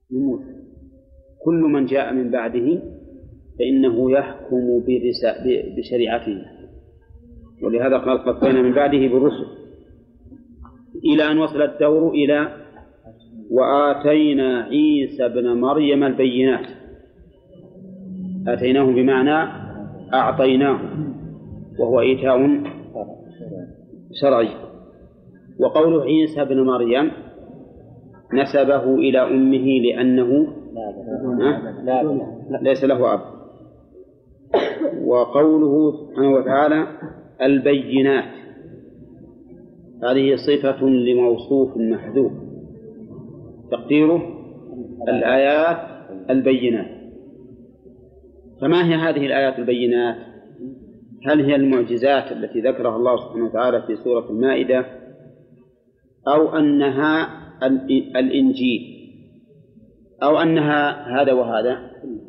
يموت. كل من جاء من بعده فإنه يحكم بشريعته، ولهذا قال قفينا من بعده بالرسل، إلى أن وصل الدور إلى وآتينا عيسى ابن مريم البينات. آتيناه بمعنى أعطيناه، وهو إيتاء شرعي. وقول عيسى ابن مريم نسبه إلى أمه لأنه ليس له أب. وقوله سبحانه وتعالى البينات، هذه صفة لموصوف محذوف، تقديره الآيات البينات. فما هي هذه الآيات البينات؟ هل هي المعجزات التي ذكرها الله سبحانه وتعالى في سورة المائدة، أو أنها الإنجيل، أو أنها هذا وهذا؟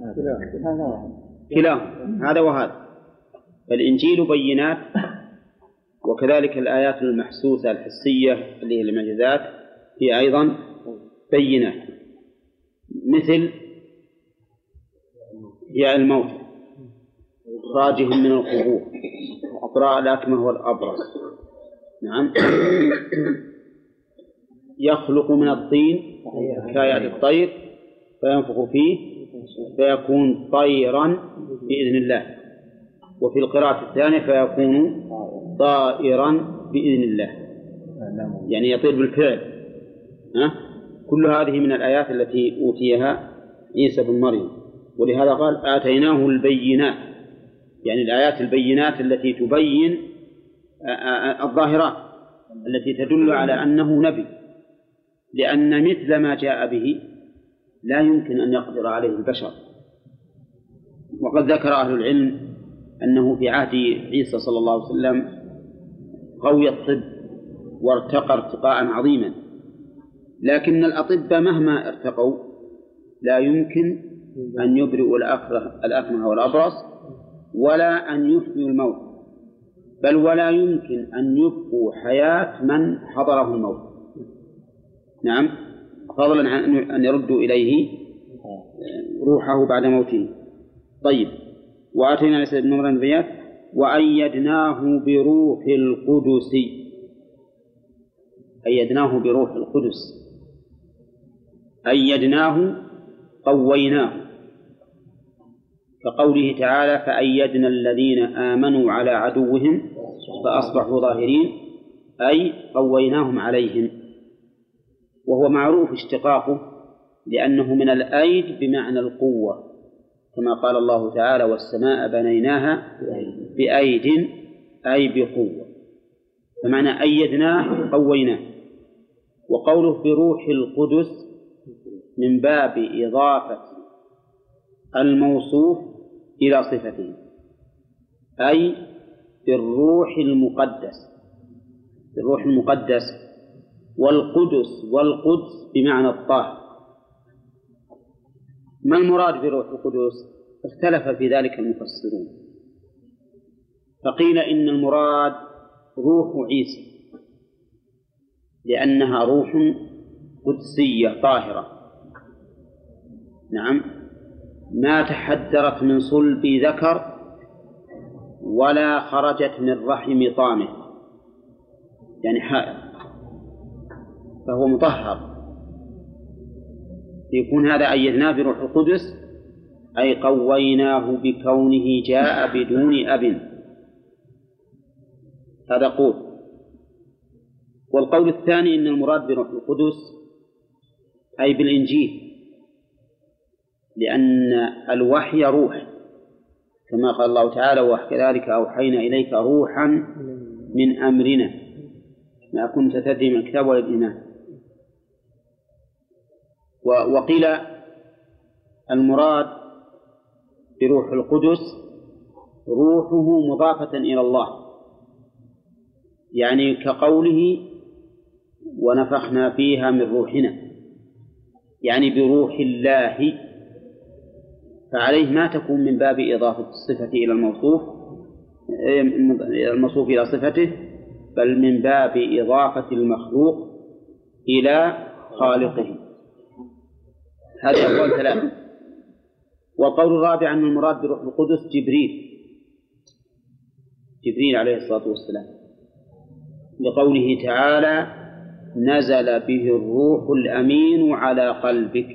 كلاهما، هذا وهذا. فالإنجيل بينات، وكذلك الآيات المحسوسة الحسية اللي هي المعجزات هي أيضا بينات، مثل هي الموت، إخراجهم من القبور، إقراء الأكمه والأبرص. نعم. يخلق من الطين كهيئة الطير فينفخ فيه فيكون طيرا بإذن الله. وفي القراءة الثانية فيكون طائرا بإذن الله، يعني يطير بالفعل. كل هذه من الآيات التي أوتيها عيسى بن مريم، ولهذا قال آتيناه البينات، يعني الآيات البينات التي تبين الظاهرات التي تدل على أنه نبي، لأن مثل ما جاء به لا يمكن أن يقدر عليه البشر. وقد ذكر أهل العلم أنه في عهد عيسى صلى الله عليه وسلم قوي الطب وارتقى ارتقاء عظيما، لكن الأطباء مهما ارتقوا لا يمكن أن يبرئوا الأكمه والأبرص ولا أن يحيوا الموت، بل ولا يمكن أن يبقوا حياة من حضره الموت. نعم، فضلا عن أن يردوا إليه روحه بعد موته. طيب، وآتينا عيسى ابن مريم البينات وأيدناه بروح القدس. أيدناه بروح القدس، أيدناه قويناه، كقوله تعالى فأيدنا الذين آمنوا على عدوهم فأصبحوا ظاهرين، أي قويناهم عليهم. وهو معروف اشتقاقه لأنه من الأيد بمعنى القوة، كما قال الله تعالى والسماء بنيناها بأيد أي بقوة، فمعنى أيدناه قويناه. وقوله بروح القدس من باب إضافة الموصوف إلى صفته، أي بالروح المقدس، بالروح المقدس. والقدس بمعنى الطاهر. ما المراد بروح القدس؟ اختلف في ذلك المفسرون، فقيل إن المراد روح عيسى لأنها روح قدسية طاهرة، نعم، ما تحدرت من صلب ذكر ولا خرجت من رحم طامه، يعني حائض، فهو مطهر. يكون هذا أيدناه بروح القدس أي قويناه بكونه جاء بدون أب. هذا قول. والقول الثاني إن المراد بروح القدس أي بالإنجيل، لأن الوحي روح، كما قال الله تعالى وكذلك أوحينا إليك روحا من أمرنا ما كنت تدري من الكتاب ولا الإيمان. وقيل المراد بروح القدس روحه مضافة إلى الله، يعني كقوله ونفخنا فيها من روحنا، يعني بروح الله، فعليه ما تكون من باب إضافة الصفة إلى الموصوف إلى صفته، بل من باب إضافة المخلوق إلى خالقه. هذه أقوال ثلاثة. والقول الرابع أن المراد بروح القدس جبريل عليه الصلاة والسلام، لقوله تعالى: نزل به الروح الأمين على قلبك،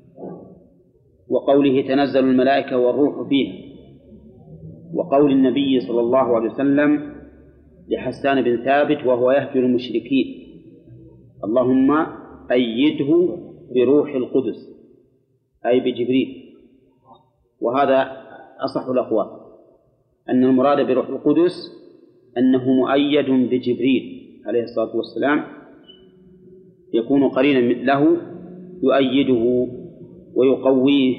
وقوله: تنزل الملائكة والروح فيها، وقول النبي صلى الله عليه وسلم لحسان بن ثابت وهو يهجر المشركين: اللهم أيده بروح القدس، أي بجبريل. وهذا أصح الأقوال، أن المراد بروح القدس أنه مؤيد بجبريل عليه الصلاة والسلام، يكون قرينا له يؤيده ويقويه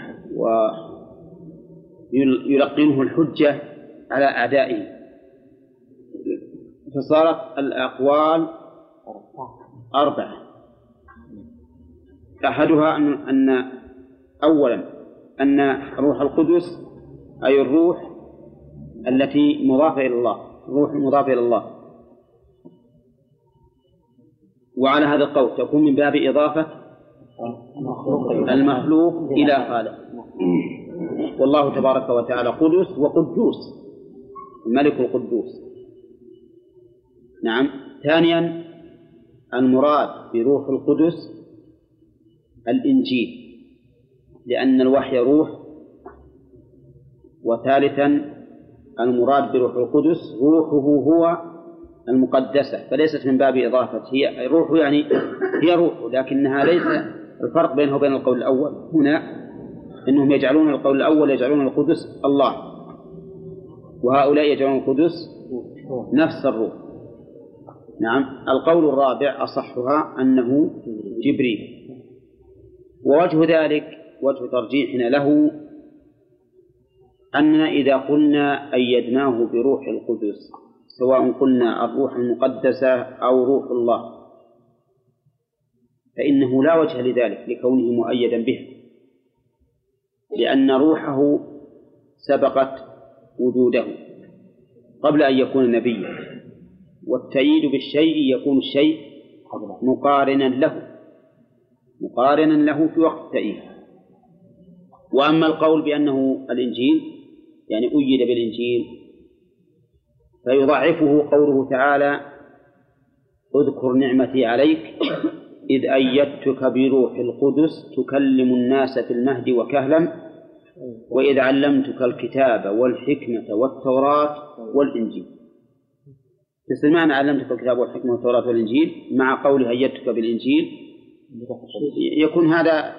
ويلقنه الحجة على أعدائه. فصارت الأقوال 4. أحدها أن أولا أن روح القدس أي الروح التي مضافة إلى الله، الروح المضافة إلى الله، وعلى هذا القول تكون من باب إضافة المخلوق إلى خالق. والله تبارك وتعالى قدس وقدوس، الملك القدوس. نعم. ثانيا المراد بروح القدس الإنجيل، لأن الوحي روح. وثالثا المراد بروح القدس روحه هو المقدسة، فليست من باب إضافة، هي روح، يعني هي روح، لكنها ليس الفرق بينه وبين القول الأول هنا أنهم يجعلون القول الأول يجعلون القدس الله، وهؤلاء يجعلون القدس نفس الروح. نعم. القول الرابع أصحها أنه جبريل. ووجه ذلك، وجه ترجيحنا له، أننا إذا قلنا أيدناه بروح القدس، سواء قلنا الروح المقدسة أو روح الله، فإنه لا وجه لذلك لكونه مؤيدا به، لأن روحه سبقت وجوده قبل أن يكون نبيا، والتأييد بالشيء يكون الشيء مقارنا له في وقت التأييد. وأما القول بأنه الإنجيل، يعني أيد بالإنجيل، فيضعفه قوله تعالى: اذكر نعمتي عليك إذ أيدتك بروح القدس تكلم الناس في المهد وكهلا وإذ علمتك الكتاب والحكمة والتوراة والإنجيل. مثل معنى علمتك الكتاب والحكمة والتوراة والإنجيل مع قوله أيدتك بالإنجيل يكون هذا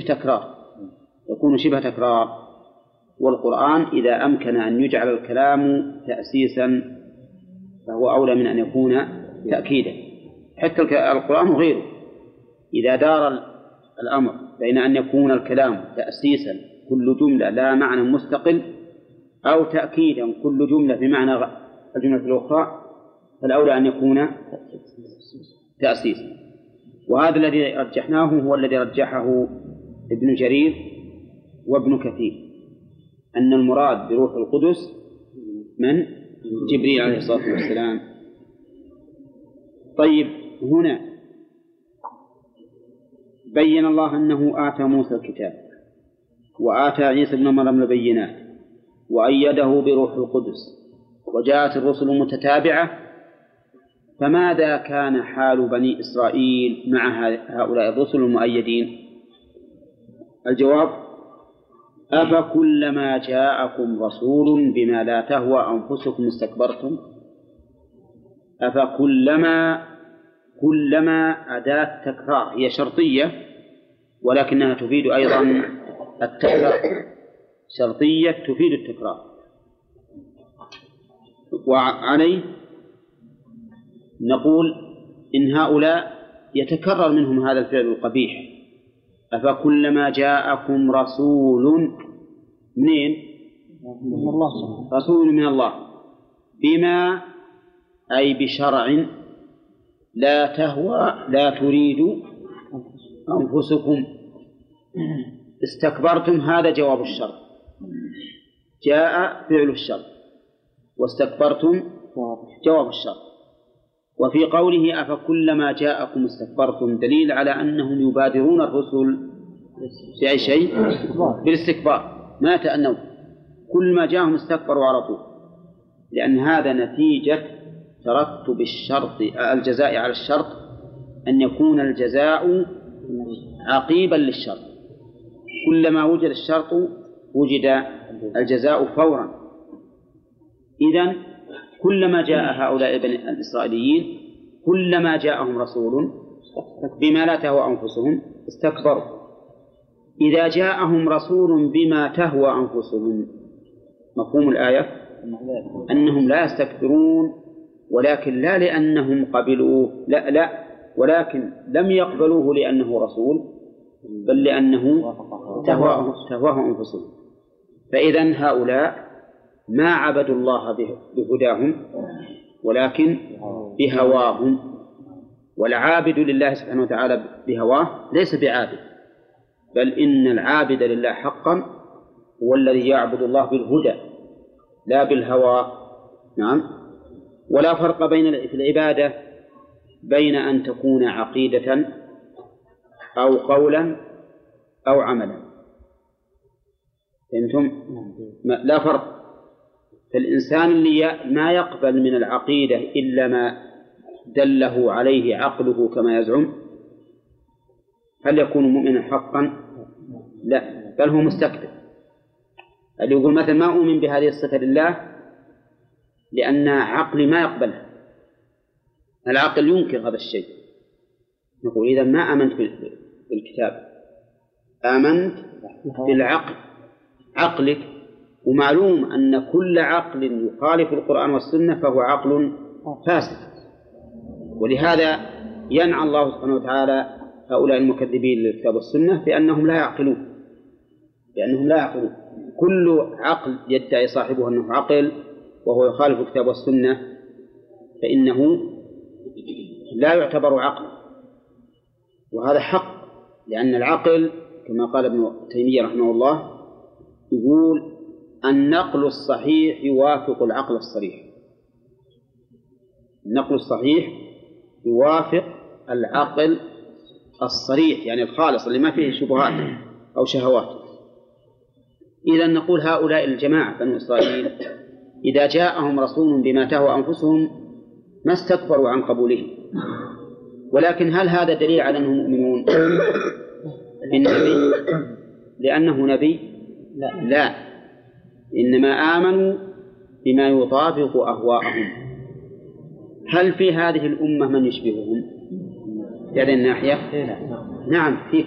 شبه تكرار. والقرآن إذا أمكن أن يجعل الكلام تأسيسا فهو أولى من أن يكون تأكيدا. حتى القرآن غيره إذا دار الأمر بين أن يكون الكلام تأسيسا كل جملة لا معنى مستقل، أو تأكيدا كل جملة بمعنى الجملة الأخرى، فالأولى أن يكون تأسيسا. وهذا الذي رجحناه هو الذي رجحه ابن جرير وابن كثير، أن المراد بروح القدس من جبريل عليه الصلاة والسلام. طيب، هنا بين الله أنه آتى موسى الكتاب وآتى عيسى ابن مريم البينات وأيده بروح القدس وجاءت الرسل متتابعة، فماذا كان حال بني إسرائيل مع هؤلاء الرسل المؤيدين؟ الجواب: أفكلما جاءكم رسول بما لا تهوى أنفسكم استكبرتم. كلما أداة تكرار، هي شرطية ولكنها تفيد أيضا التكرار، شرطية تفيد التكرار. وعليه نقول إن هؤلاء يتكرر منهم هذا الفعل القبيح. أفكلما جاءكم رسول منين؟ رسول من الله بما أي بشرع لا تهوى لا تريد أنفسكم استكبرتم، هذا جواب الشرط. جاء فعل الشرط واستكبرتم جواب الشرط. وفي قوله أفكلما جاءكم استكبرتم دليل على أنهم يبادرون الرسل في أي شيء بالاستكبار، ما يتأنون، كل ما جاءهم استكبروا على طول، لأن هذا نتيجة ترتب الشرط الجزاء على الشرط، أن يكون الجزاء عقيبا للشرط، كلما وجد الشرط وجد الجزاء فورا. إذن كلما جاء هؤلاء الإسرائيليين كلما جاءهم رسول بما لا تهوى أنفسهم استكبروا. إذا جاءهم رسول بما تهوى أنفسهم، مفهوم الآية أنهم لا يستكبرون، ولكن لا لأنهم قبلوه، لا، ولكن لم يقبلوه لأنه رسول، بل لأنه تهواه أنفسهم. فإذن هؤلاء ما عبدوا الله بهداهم ولكن بهواهم، والعابد لله سبحانه وتعالى بهواه ليس بعابد، بل إن العابد لله حقا هو الذي يعبد الله بالهدى لا بالهوى. نعم. ولا فرق في العبادة بين أن تكون عقيدة أو قولا أو عملا، فهمتم؟ لا فرق. فالإنسان اللي ما يقبل من العقيدة إلا ما دله عليه عقله كما يزعم، هل يكون مؤمنا حقا؟ لا، بل هو مستكبر. اللي يقول مثلا ما أؤمن بهذه الصفة لله لأن عقلي ما يقبلها، العقل ينكر هذا الشيء، نقول إذا ما آمنت بالكتاب، آمنت بالعقل، عقلك. ومعلوم أن كل عقل يخالف القرآن والسنة فهو عقل فاسد، ولهذا ينعى الله سبحانه وتعالى هؤلاء المكذبين للكتاب والسنة بأنهم لا يعقلون، كل عقل يدعي صاحبه أنه عقل وهو يخالف الكتاب والسنة فإنه لا يعتبر عقل، وهذا حق، لأن العقل كما قال ابن تيمية رحمه الله يقول النقل الصحيح يوافق العقل الصريح، النقل الصحيح يوافق العقل الصريح، يعني الخالص اللي ما فيه شبهات أو شهوات. إذا نقول هؤلاء الجماعة بنو إسرائيل إذا جاءهم رسول بما تهوى أنفسهم ما استكبروا عن قبوله، ولكن هل هذا دليل على أنهم مؤمنون بالنبي لأنه نبي؟ لا، إنما آمنوا بما يطابق أهواءهم. هل في هذه الأمة من يشبههم في هذه الناحية؟ نعم، في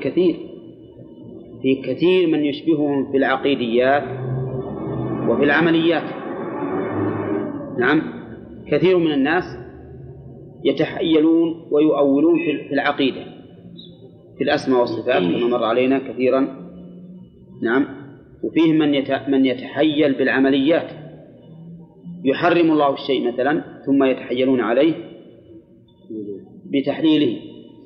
كثير من يشبههم في العقيديات وفي العمليات. نعم، كثير من الناس يتحيلون ويؤولون في العقيدة، في الأسماء والصفات كما مر علينا كثيرا. نعم. وفيهم من يتحيل بالعمليات، يحرم الله الشيء مثلا ثم يتحيلون عليه بتحليله،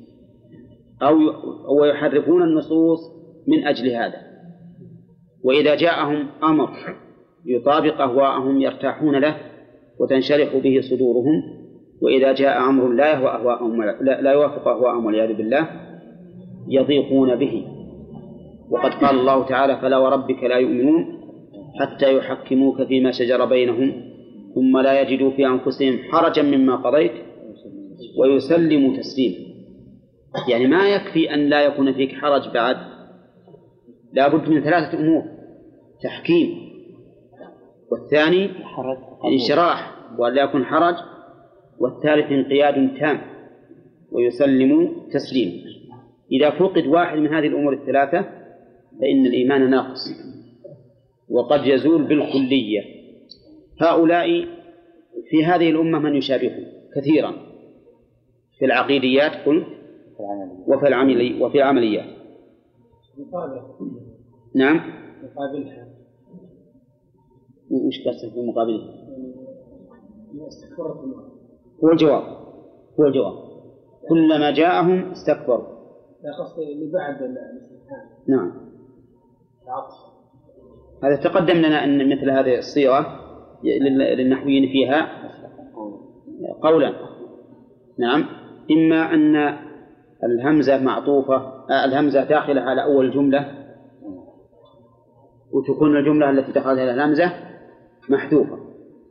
أو يحرفون النصوص من أجل هذا. وإذا جاءهم أمر يطابق أهواءهم يرتاحون له وتنشرح به صدورهم، وإذا جاء أمر لا يهوى أهواءهم لا يوافق أهواءهم والعياذ بالله يضيقون به. وقد قال الله تعالى فلا وربك لا يؤمنون حتى يحكموك فيما شجر بينهم ثم لا يجدوا في أنفسهم حرجا مما قضيت ويسلموا تسليما. يعني ما يكفي أن لا يكون فيك حرج، بعد لا بد من ثلاثة أمور: تحكيم، والثاني انشراح وأن لا يكون حرج، والثالث انقياد تام ويسلم تسليما. إذا فقد واحد من هذه الأمور الثلاثة فإن الإيمان ناقص وقد يزول بالكلية. هؤلاء في هذه الأمة من يشابههم كثيرا في العقيديات قلت وفي العمليات. نعم. وش قصدك بمقابله؟ هو الجواب كلما جاءهم استكبروا. لا قصدي اللي بعد الاستفهام. نعم. هذا تقدم لنا أن مثل هذه الصيغة للنحويين فيها قولا. نعم، إما أن الهمزة معطوفة، الهمزة داخلة على أول جملة، وتكون الجملة التي دخلها الهمزة محذوفة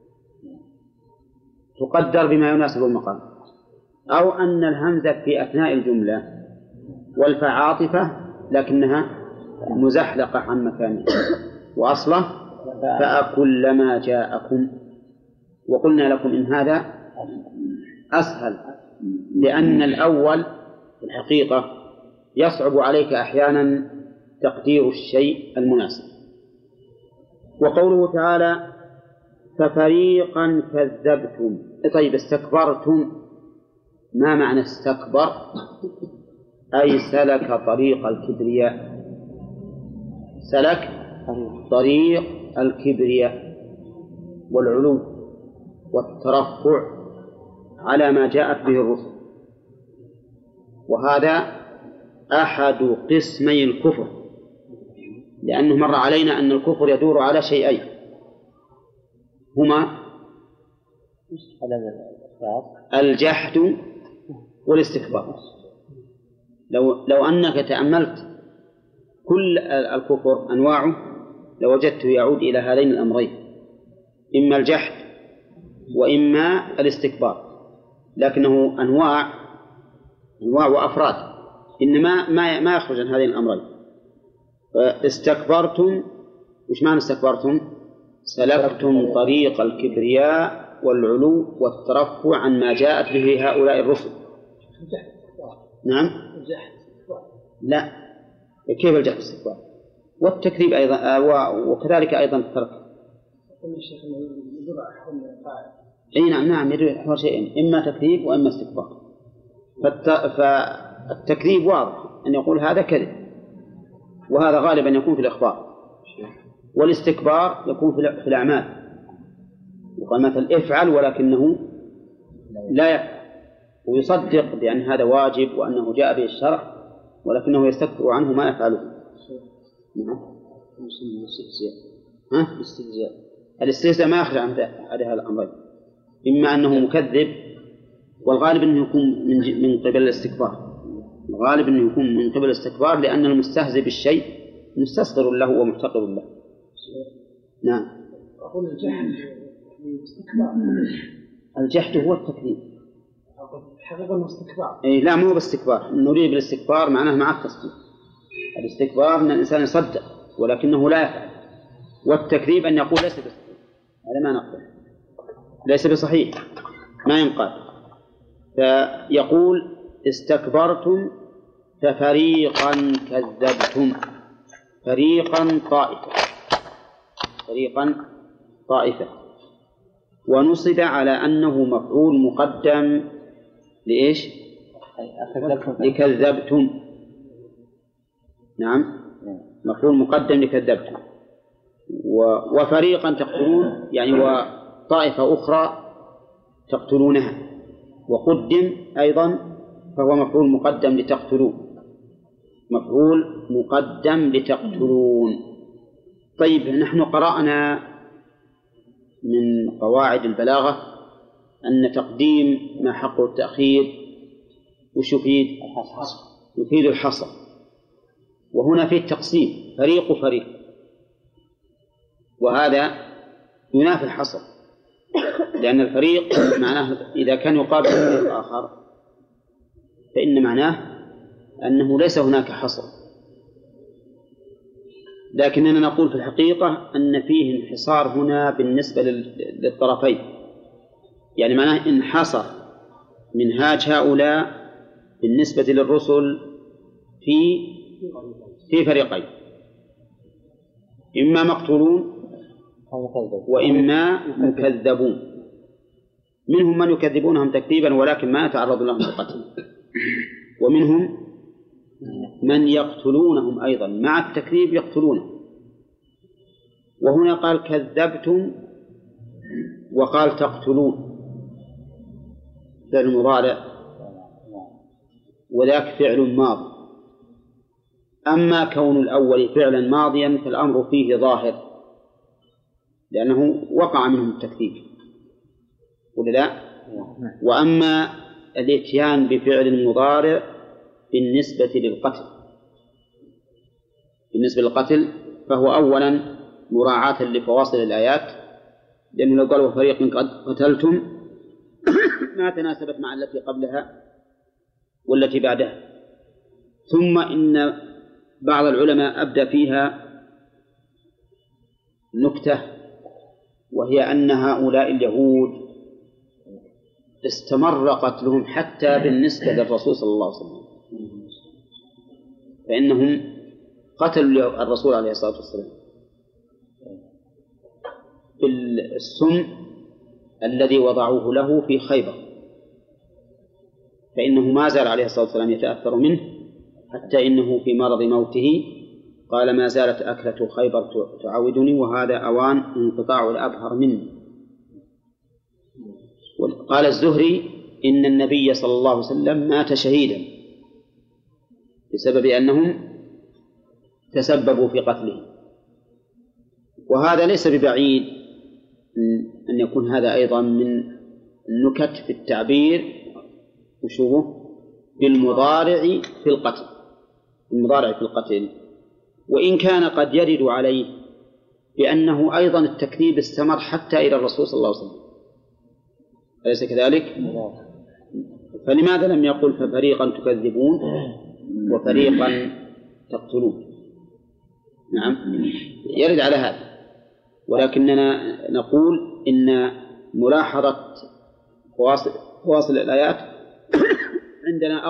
تقدر بما يناسب المقام، أو أن الهمزة في أثناء الجملة والفاء عاطفة لكنها مزحلقة عن مكانها، وأصله فأكلما جاءكم. وقلنا لكم إن هذا أسهل، لأن الأول في الحقيقة يصعب عليك أحيانا تقدير الشيء المناسب. وقوله تعالى ففريقا كذبتم، طيب استكبرتم، ما معنى استكبر؟ أي سلك طريق الكبرياء، سلك طريق الكبرياء والعلو والترفع على ما جاءت به الرسل. وهذا أحد قسمي الكفر، لأنه مر علينا أن الكفر يدور على شيئين هما الجحد والاستكبار. لو أنك تأملت كل الكفر أنواعه لوجدته يعود إلى هذين الأمرين، إما الجحد وإما الاستكبار، لكنه أنواع وأفراد، إنما ما يخرج عن هذين الأمرين. استكبرتم، وش معنى استكبرتم؟ سلكتم طريق الكبرياء والعلو والترفع عن ما جاءت به هؤلاء الرسل. نعم. لا، كيف الجحد والاستكبار؟ والتكذيب أيضا، وكذلك أيضا الترك. أي نعم يدل على شيئين، إما تكذيب وإما استكبار. فالتكذيب واضح أن يقول هذا كذب، وهذا غالبا يكون في الإخبار. والاستكبار يكون في الأعمال، يقال مثل افعل ولكنه لا يفعل، ويصدق بأن هذا واجب وأنه جاء به الشرع، ولكنه يستكبر عنه ما يفعله. الاستهزاء ما يخرج عن هذه الأمرين، إما أنه مكذب، والغالب أنه يكون من قبل الاستكبار، الغالب أنه يكون من قبل الاستكبار، لأن المستهزئ بالشيء مستصغر له ومحتقر له. نعم. أقول الجحد باستكبار. الجحد هو التكذيب. حقيقة الاستكبار. إيه لا، مو باستكبار، نريد بالاستكبار معناه مع التصديق. الاستكبار أن الإنسان يصدق ولكنه لا يفعل، والتكذيب أن يقول ليس بصحيح، هذا ما نقبل، ليس بصحيح ما ينقال. فيقول استكبرتم ففريقا كذبتم، فريقا طائفة، ونصب على أنه مفعول مقدم لإيش؟ لكذبتم. نعم، مفعول مقدم لكذبتم. وفريقا تقتلون، يعني وطائفة أخرى تقتلونها، وقدم أيضا فهو مفعول مقدم لتقتلون، مفعول مقدم لتقتلون. طيب، نحن قرأنا من قواعد البلاغة أن تقديم ما حقه التأخير وش يفيد؟ يفيد الحصر. وهنا فيه تقسيم، فريق وفريق، وهذا ينافي الحصر، لأن الفريق معناه إذا كان يقابل فريق آخر فإن معناه أنه ليس هناك حصر. لكننا نقول في الحقيقة أن فيه انحصار هنا بالنسبة للطرفين، يعني معناه انحصر منهاج هؤلاء بالنسبة للرسل في فريقين، إما مقتولون وإما مكذبون. منهم من يكذبونهم تكذيبا ولكن ما يتعرض لهم بالقتل، ومنهم من يقتلونهم أيضا مع التكذيب يقتلونهم. وهنا قال كذبتم وقال تقتلون، فعل مضارع وذاك فعل ماضي. أما كون الأول فعلا ماضيا فالأمر فيه ظاهر، لأنه وقع منهم التكذيب ولا لا؟ وأما الاتيان بفعل مضارع بالنسبة للقتل. بالنسبة للقتل فهو أولا مراعاة لفواصل الآيات، لأنه لو قالوا فريق قد قتلتم ما تناسبت مع التي قبلها والتي بعدها. ثم إن بعض العلماء أبدى فيها نكتة، وهي أن هؤلاء اليهود استمر قتلهم حتى بالنسبة للرسول صلى الله عليه وسلم، فإنهم قتلوا الرسول عليه الصلاة والسلام بالسم الذي وضعوه له في خيبر، فإنه ما زال عليه الصلاة والسلام يتأثر منه، حتى إنه في مرض موته قال: ما زالت أكلة خيبر تعاودني وهذا أوان انقطاع الأبهر مني. قال الزهري: إن النبي صلى الله عليه وسلم مات شهيدا بسبب أنهم تسببوا في قتله. وهذا ليس ببعيد أن يكون هذا أيضا من النكت في التعبير وشوفه بالمضارع في القتل، المضارع في القتل، وإن كان قد يرد عليه بأنه أيضا التكذيب استمر حتى إلى الرسول صلى الله عليه وسلم، أليس كذلك؟ فلماذا لم يقل ففريقا تكذبون وفريقا تقتلون؟ نعم يرد على هذا، ولكننا نقول إن ملاحظة فواصل الآيات عندنا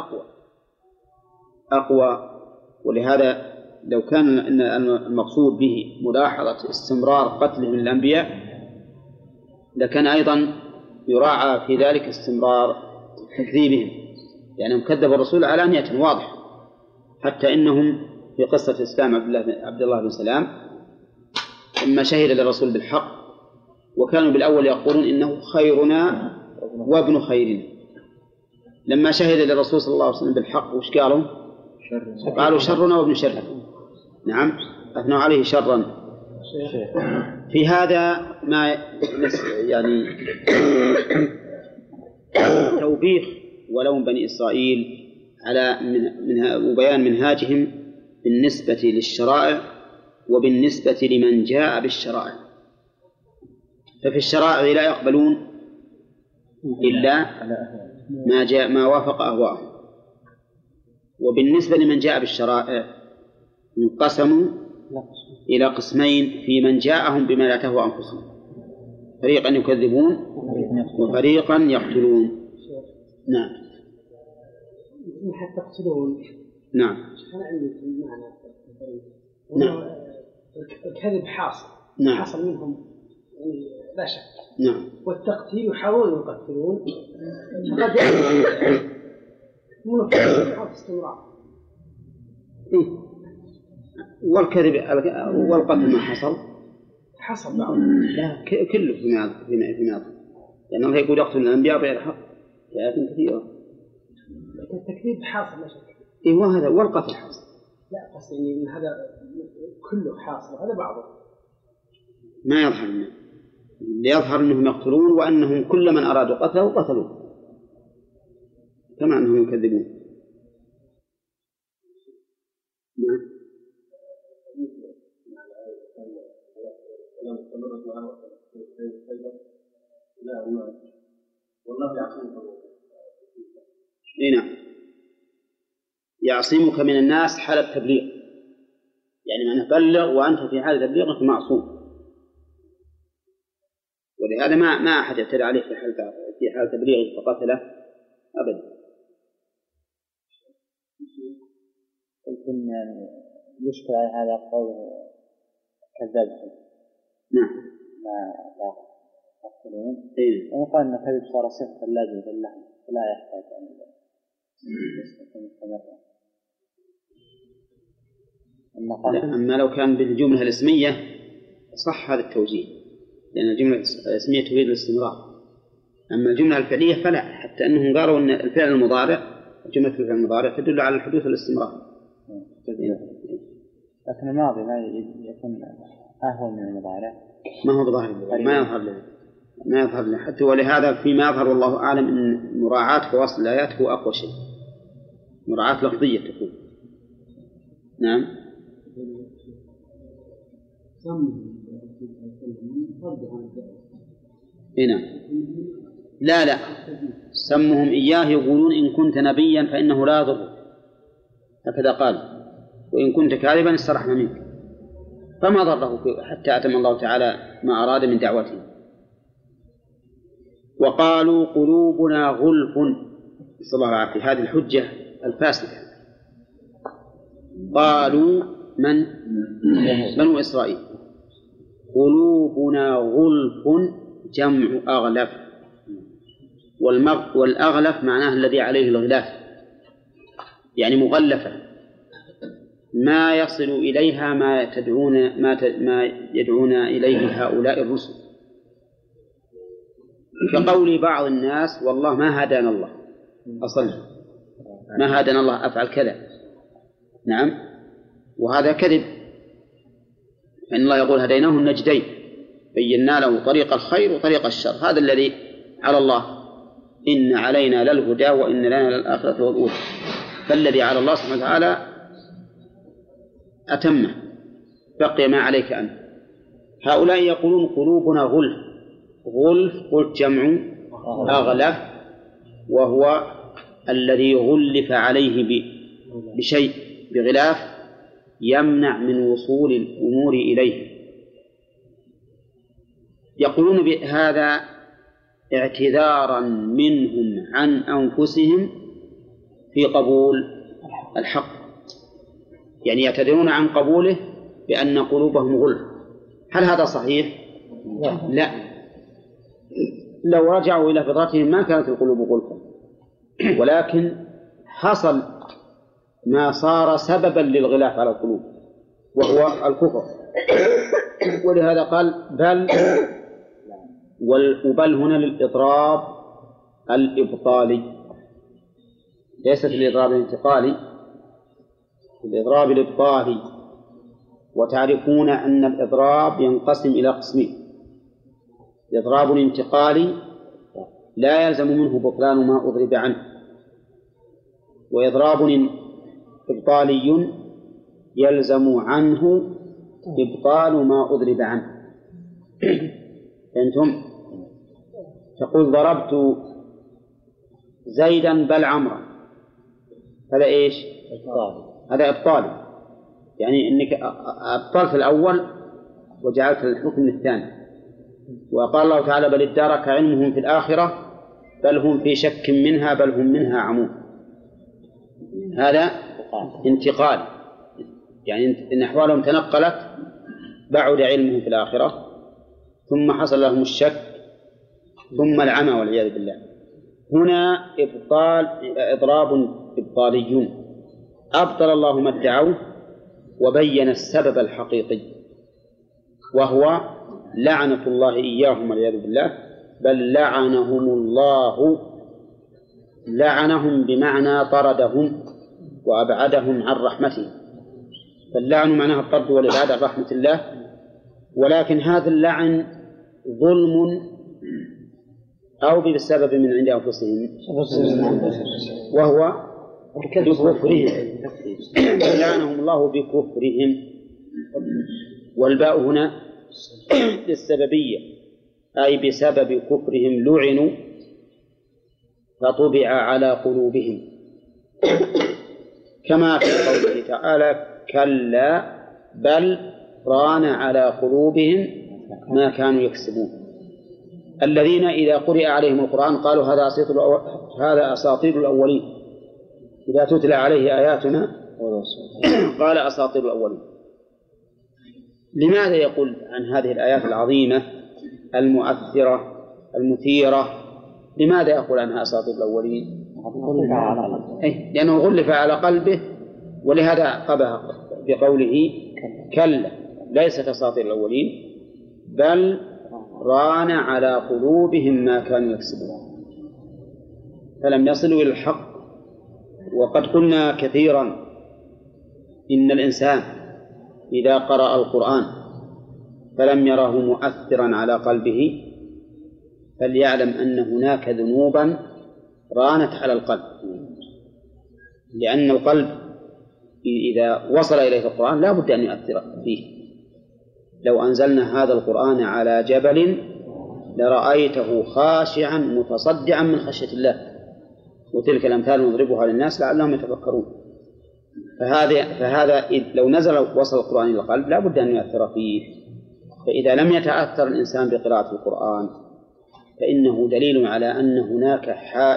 أقوى، ولهذا لو كان المقصود به ملاحظة استمرار قتلهم الأنبياء لكان أيضا يراعى في ذلك استمرار تكذيبهم، لأنهم كذبوا الرسول علانية واضح، حتى إنهم في قصة إسلام عبد الله بن سلام لما شهد للرسول بالحق وكانوا بالأول يقولون إنه خيرنا وابن خيرنا، لما شهد للرسول صلى الله عليه وسلم بالحق وش قالوا؟ قالوا شرنا وابن شرنا. نعم أثنوا عليه شرا. في هذا ما يعني توبيخ ولوم بني إسرائيل على وبيان منهاجهم بالنسبة للشرائع وبالنسبة لمن جاء بالشرائع. ففي الشرائع لا يقبلون إلا ما وافق أهواءهم، وبالنسبة لمن جاء بالشرائع انقسموا إلى قسمين في من جاءهم بما لا تهوى أنفسهم، فريقا يكذبون وفريقا يقتلون. نعم حتى يقتلون. نعم أنا عندي معنى نعم الكذب حاصل. نعم حصل منهم يعني لا شك. نعم والتقتيل يحاولون يقتلون فقد يحصل منه استمرار. والكذب والقتل ما حصل بعض لا كله في ماضي، لأنه يقول يقتل الأنبياء بغير حق في آيات كثيرة. التكذيب حاصل لا شك. وهذا والقتل حاصل. لا قصدي إن هذا كله حاصل، هذا بعضه ما يظهر منه. اللي يظهر أنهم يقتلون وأنهم كل من أرادوا قتله قتلوه كما أنهم يكذبون. نعم نعم يعصمك من الناس حال التبليغ، يعني من بلغ وأنت في حال تبليغك معصوم، ولهذا ما أحد يعتدى عليه في حال تبليغه فقتله أبدا. يمكن يشكل على هذا قول كذاب. نعم ما يقتلون. وقال أن كذب صار صفة لازم لله فلا يحتاج أن يستمر. أما لو كان بالجملة الاسمية صح هذا التوجيه، لأن الجملة الاسمية تفيد الاستمرار. أما الجملة الفعلية فلا، حتى أنهم قالوا أن الفعل المضارع جملة الفعل المضارع تدل على الحدوث والاستمرار. لكن الماضي ما يكون أهون من المضارع. ما هو بظاهر ما يظهر له حتى، ولهذا فيما يظهر والله أعلم أن مراعاة فواصل الآيات هو أقوى شيء. مراعاة لفظية تكون. نعم. هنا لا سمهم إياه يقولون إن كنت نبيا فإنه لا يضر، هكذا قال، وإن كنت كاذبا استرحنا منك، فما ضره حتى أتم الله تعالى ما أراد من دعوته. وقالوا قلوبنا غلف، نسأل الله العافية، هذه الحجة الفاسدة. قالوا من؟ بنو إسرائيل. قلوبنا غلف جمع أغلف، والأغلف معناه الذي عليه الغلاف، يعني مغلفة، ما يصل إليها ما يدعون إليه هؤلاء الرسل، كقول بعض الناس والله ما هدانا الله، أصلا ما هدانا الله أفعل كذا. نعم، وهذا كذب، فإن الله يقول هديناه النجدين بينا له طريق الخير وطريق الشر، هذا الذي على الله، إن علينا للهدى وإن لنا للآخرة والأولى، فالذي على الله سبحانه وتعالى أتمه، بقي ما عليك أنت. هؤلاء يقولون قلوبنا غلف، غلف قلت جمع أغلف، وهو الذي غلف عليه بشيء، بغلاف يمنع من وصول الأمور إليه. يقولون بهذا اعتذارا منهم عن أنفسهم في قبول الحق، يعني يعتذرون عن قبوله بأن قلوبهم غلف. هل هذا صحيح؟ لا، لو رجعوا إلى فطرتهم ما كانت القلوب غلفا، ولكن حصل ما صار سببا للغلاف على القلوب وهو الكفر، ولهذا قال بل، وبل هنا للإضراب الإبطالي، ليست الإضراب الانتقالي، الإضراب الإبطالي. وتعرفون أن الإضراب ينقسم إلى قسمين: إضراب انتقالي لا يلزم منه بطلان ما أضرب عنه، وإضراب إبطالي يلزم عنه إبطال ما أضرب عنه. أنتم تقول ضربت زيدا بل عمرا، هذا إيش؟ هذا إبطالي، يعني أنك أبطلت الأول وجعلت الحكم الثاني. وقال الله تعالى بل ادارك علمهم في الآخرة بل هم في شك منها بل هم منها عمون، هذا انتقال، يعني إن أحوالهم تنقلت، بعد علمهم في الآخرة ثم حصل لهم الشك ثم العمى والعياذ بالله. هنا إضراب إبطالي، أبطل الله ما ادعوه وبين السبب الحقيقي، وهو لعنة الله إياهم والعياذ بالله، بل لعنهم الله، لعنهم بمعنى طردهم وأبعدهم عن رحمته، فاللعن معناه الطرد والإبعاد عن رحمة الله. ولكن هذا اللعن ظلم أو بسبب من عند أنفسهم، وهو بكفرهم، لعنهم الله بكفرهم، والباء هنا للسببية، أي بسبب كفرهم لعنوا فطبع على قلوبهم، كما في قوله تعالى كلا بل ران على قلوبهم ما كانوا يكسبون، الذين إذا قرئ عليهم القرآن قالوا هذا أساطير الأولين، إذا تتلى عليه آياتنا قال أساطير الأولين. لماذا يقول عن هذه الآيات العظيمة المؤثرة المثيرة، لماذا يقول عنها أساطير الأولين؟ لأنه غلف على قلبه، ولهذا قبح بقوله كلا ليست أساطير الأولين بل ران على قلوبهم ما كانوا يكسبون، فلم يصلوا إلى الحق. وقد قلنا كثيرا إن الإنسان إذا قرأ القرآن فلم يره مؤثرا على قلبه فليعلم أن هناك ذنوبا رانت على القلب، لأن القلب إذا وصل إليه القرآن لا بد أن يؤثر فيه. لو أنزلنا هذا القرآن على جبل لرأيته خاشعا متصدعا من خشية الله، وتلك الأمثال نضربها للناس لعلهم يتفكرون. فهذا لو نزل وصل القرآن إلى القلب لا بد أن يؤثر فيه. فإذا لم يتأثر الإنسان بقراءة القرآن فإنه دليل على أن هناك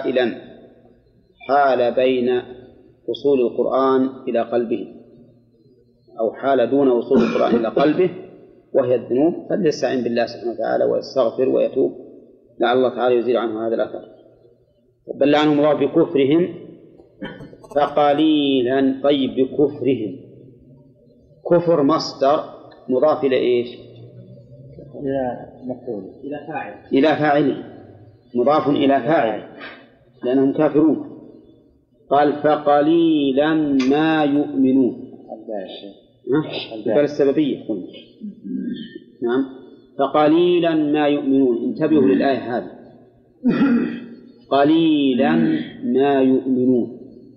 حال بين وصول القرآن إلى قلبه، أو حال دون وصول القرآن إلى قلبه، وهي الذنوب. فليستعين بالله سبحانه وتعالى ويستغفر ويتوب لعل الله تعالى يزيل عنه هذا الأثر. بل لعنهم الله بكفرهم فقليلا. طيب، بكفرهم، كفر مصدر مضاف إلى إيش؟ إلى فاعله، مضاف إلى فاعله لأنهم كافرون. قال فقليلا ما يؤمنون، بل السببية قلنا. نعم، فقليلا ما يؤمنون. انتبهوا للآية هذه، قليلا ما يؤمنون،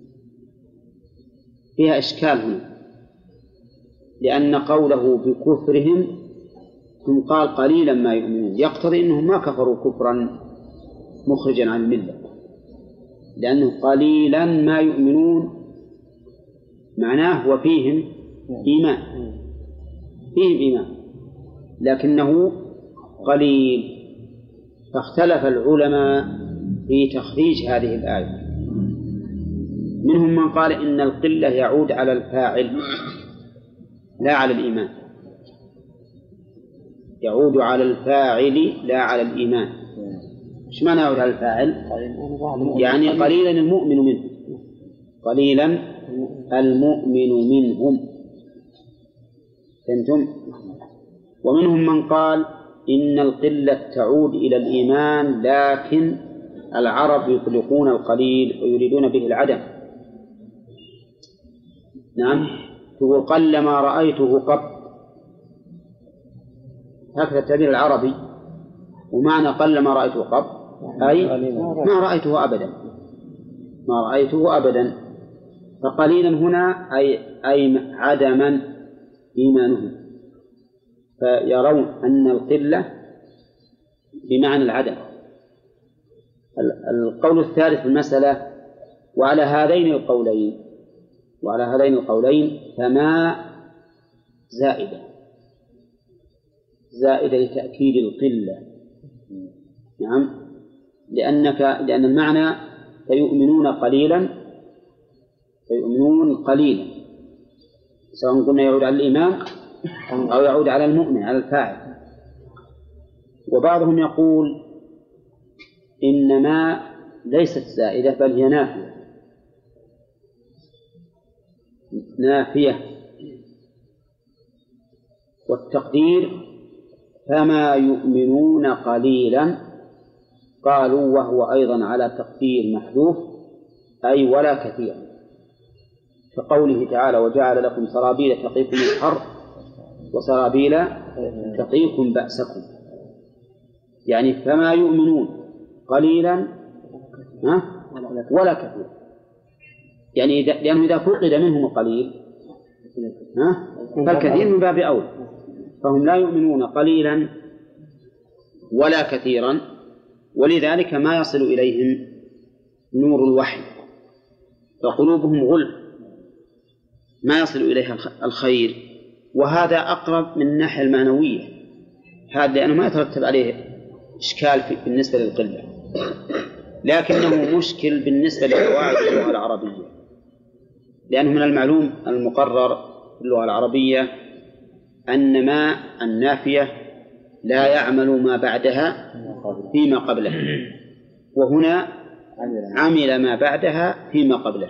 فيها إشكال هنا، لأن قوله بكفرهم ثم قال قليلا ما يؤمنون يقتضي أنهم ما كفروا كفرا مخرجا عن الملة، لأنه قليلا ما يؤمنون معناه وفيهم إيمان، فيهم إيمان لكنه قليل. فاختلف العلماء في تخريج هذه الآية. منهم من قال إن القلة يعود على الفاعل لا على الإيمان، يعود على الفاعل لا على الإيمان. إيش معنى يعود على الفاعل؟ يعني قليلا المؤمن منه، قليلا المؤمن منهم. فهمتم؟ ومنهم من قال إن القلة تعود إلى الإيمان، لكن العرب يطلقون القليل ويريدون به العدم. نعم، تقول قل ما رأيته قط، هكذا التعبير العربي. ومعنى قل ما رأيته قط أي ما رأيته أبدا، ما رأيته أبدا. فقليلا هنا أي عدما إيمانهم، فيرون أن القلة بمعنى العدم. القول الثالث في المسألة وعلى هذين القولين فما زائدة لتأكيد القلة. نعم، لأن المعنى فيؤمنون قليلا، سواء قلنا يعود على الإيمان أو يعود على المؤمن، على الفاعل. وبعضهم يقول إنما ليست زائدة بل هي نافية، والتقدير فما يؤمنون قليلا. قالوا وهو أيضا على تقدير محذوف أي ولا كثير، كقوله تعالى وجعل لكم سرابيل تقيكم الحر وسرابيل تقيكم بأسكم. يعني فما يؤمنون قليلا ولا كثير، يعني لأنه إذا فقد منهم القليل فالكثير من باب أولى. فهم لا يؤمنون قليلا ولا كثيرا، ولذلك ما يصل إليهم نور الوحي، فقلوبهم غلف ما يصل إليها الخير. وهذا أقرب من الناحية المعنوية، هذا لأنه ما يترتب عليه إشكال بالنسبة للقلة، لكنه مشكل بالنسبة لقواعد اللغة العربية، لأنه من المعلوم المقرر في اللغة العربية أن ما النافية لا يعمل ما بعدها فيما قبله، وهنا عمل ما بعدها فيما قبله،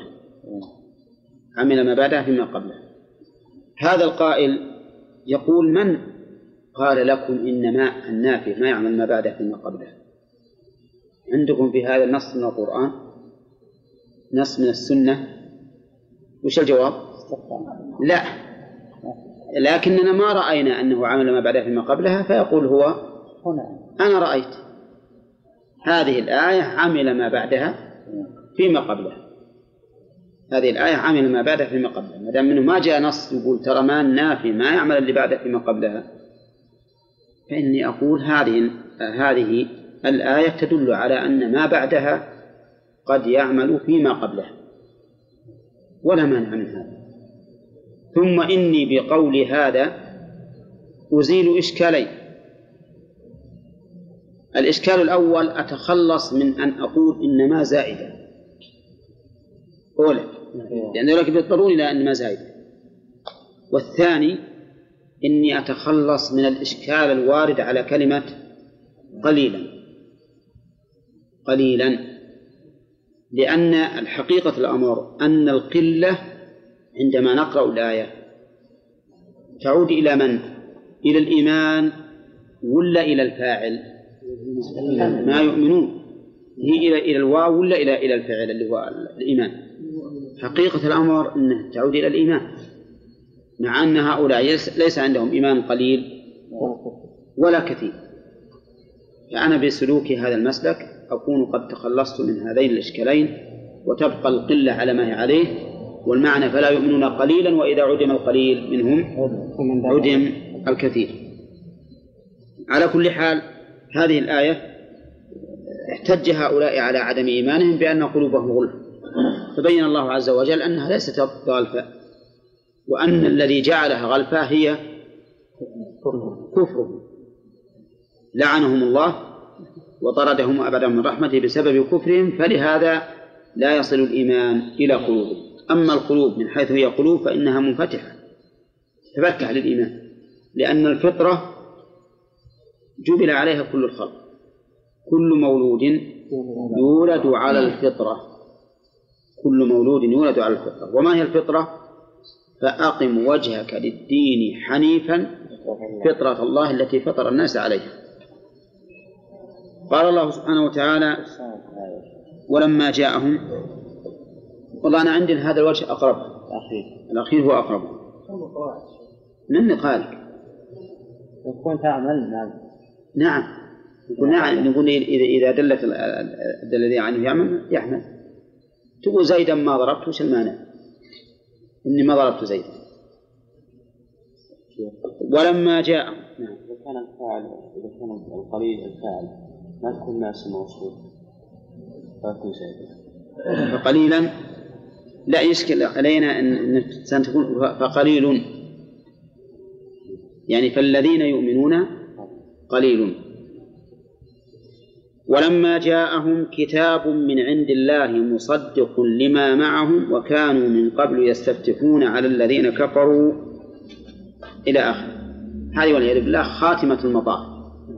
هذا القائل يقول من قال لكم إن ما النافية ما يعمل ما بعدها فيما قبله؟ عندكم في هذا نص من القرآن، نص من السنة؟ وش الجواب؟ لا، لكننا ما رأينا أنه عمل ما بعدها فيما قبلها، فيقول هو أنا رأيت هذه الآية عمل ما بعدها فيما قبلها، هذه الآية عامل ما بعدها فيما قبلها، ما دام منه ما جاء نص يقول ترى ما النافي ما يعمل اللي بعده فيما قبلها، فإني أقول هذه الآية تدل على أن ما بعدها قد يعمل فيما قبلها، ولا مانع من هذا. ثم إني بقول هذا أزيل إشكالين. الإشكال الأول أتخلص من أن أقول إنما زائدة أولا، لأن ذلك بيضطرون إلى أن ما زائدة. والثاني إني أتخلص من الإشكال الوارد على كلمة قليلا، لأن الحقيقة الأمر أن القلة عندما نقرأ الآية تعود إلى من؟ إلى الإيمان ولا إلى الفاعل؟ ما يؤمنون، هي إلى الواو ولا إلى الفعل اللي هو الإيمان؟ حقيقة الأمر أنها تعود إلى الإيمان، مع أن هؤلاء ليس عندهم إيمان قليل ولا كثير. فأنا بسلوك هذا المسلك أكون قد تخلصت من هذين الإشكالين، وتبقى القلة على ما هي عليه، والمعنى فلا يؤمنون قليلا، وإذا عدم القليل منهم عدم الكثير. على كل حال هذه الآية احتج هؤلاء على عدم إيمانهم بأن قلوبهم غلف، فبين الله عز وجل أنها ليست غلفة، وأن الذي جعلها غلفة هي كفرهم، لعنهم الله وطردهم وأبعدهم من رحمته بسبب كفرهم، فلهذا لا يصل الإيمان إلى قلوبهم. أما القلوب من حيث هي قلوب فإنها منفتحة تفتح للإيمان، لأن الفطرة جبل عليها كل الخلق، كل مولود يولد على الفطرة، كل مولود يولد على الفطرة. وما هي الفطرة؟ فأقم وجهك للدين حنيفا فطرة الله التي فطر الناس عليها. قال الله سبحانه وتعالى ولما جاءهم، والله أنا عندي هذا الوجه أقرب، الأخير هو أقرب من نقالك يكون تعمل. نعم يقول نعم، نقول إذا دلت الذي عنه يحمل. تقول زيدا ما ضربت، وش المانع؟ إني ما ضربت زيدا. ولما جاء إذا كان الفاعل، إذا كان القليل الفاعل ما تكون ناس موصول فيكون زيدا، فقليلا لا يشكل علينا أن تكون فقليل، يعني فالذين يؤمنون قليل. ولما جاءهم كتاب من عند الله مصدق لما معهم وكانوا من قبل يستفتحون على الذين كفروا إلى آخر. هذه والعياذ بالله خاتمة المطاف.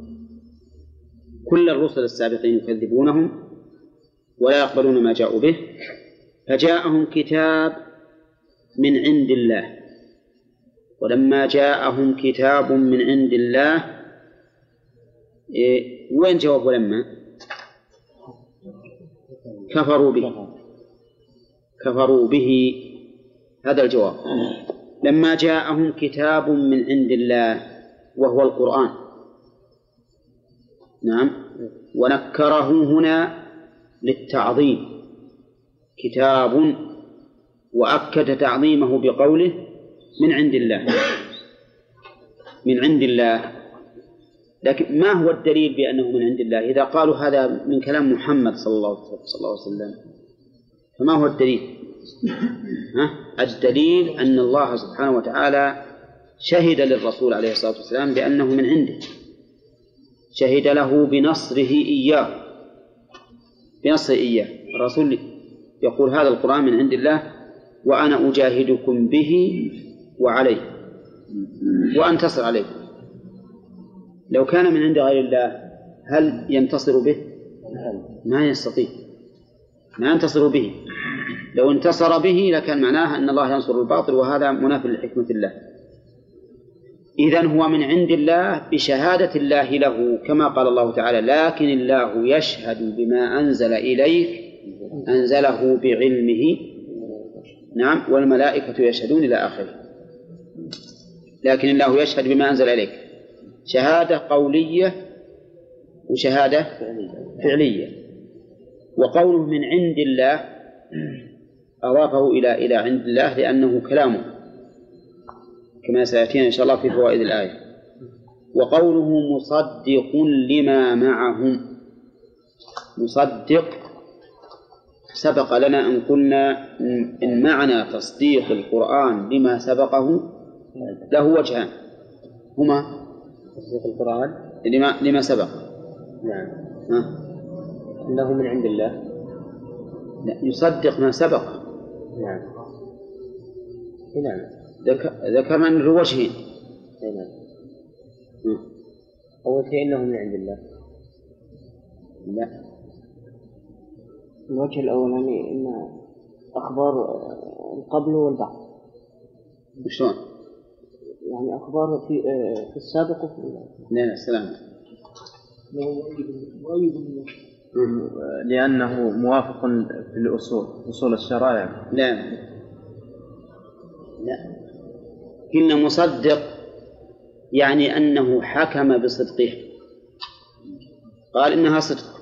كل الرسل السابقين يكذبونهم ولا يقبلون ما جاءوا به، فجاءهم كتاب من عند الله. ولما جاءهم كتاب من عند الله، وين جواب ولما؟ كفروا به، هذا الجواب. لما جاءهم كتاب من عند الله وهو القرآن، نعم، ونكره هنا للتعظيم، كتاب، وأكد تعظيمه بقوله من عند الله، من عند الله. لكن ما هو الدليل بأنه من عند الله؟ إذا قالوا هذا من كلام محمد صلى الله عليه وسلم فما هو الدليل؟ الدليل أن الله سبحانه وتعالى شهد للرسول عليه الصلاة والسلام بأنه من عنده، شهد له بنصره إياه، الرسول يقول هذا القرآن من عند الله وأنا أجاهدكم به وعليه وأنتصر عليكم. لو كان من عند غير الله هل ينتصر به؟ ما يستطيع، ما ينتصر به. لو انتصر به لكان معناها أن الله ينصر الباطل، وهذا مناف لحكمة الله. إذن هو من عند الله بشهادة الله له، كما قال الله تعالى لكن الله يشهد بما أنزل إليك أنزله بعلمه، نعم، والملائكة يشهدون إلى آخره. لكن الله يشهد بما أنزل إليك، شهادة قولية وشهادة فعلية. وقوله من عند الله أضافه إلى عند الله لأنه كلامه كما سيأتينا إن شاء الله في فوائد الآية. وقوله مصدق لما معهم، مصدق سبق لنا أن قلنا إن معنى تصديق القرآن لما سبقه له وجهان، هما تصديق القرآن لما سبق. نعم. إنه من عند الله. لا، يصدق ما سبق. نعم. نعم. ذكرنا أنه وجهين. نعم. أول شيء إنه من عند الله. لا، الوجه الأولاني إن أخبار القبل والبعد. شلون؟ يعني أخبار في السابق وفي لا سلام. لأنه موافق في الأصول، أصول الشرائع. لا كنا مصدق يعني أنه حكم بصدقه، قال إنها صدق.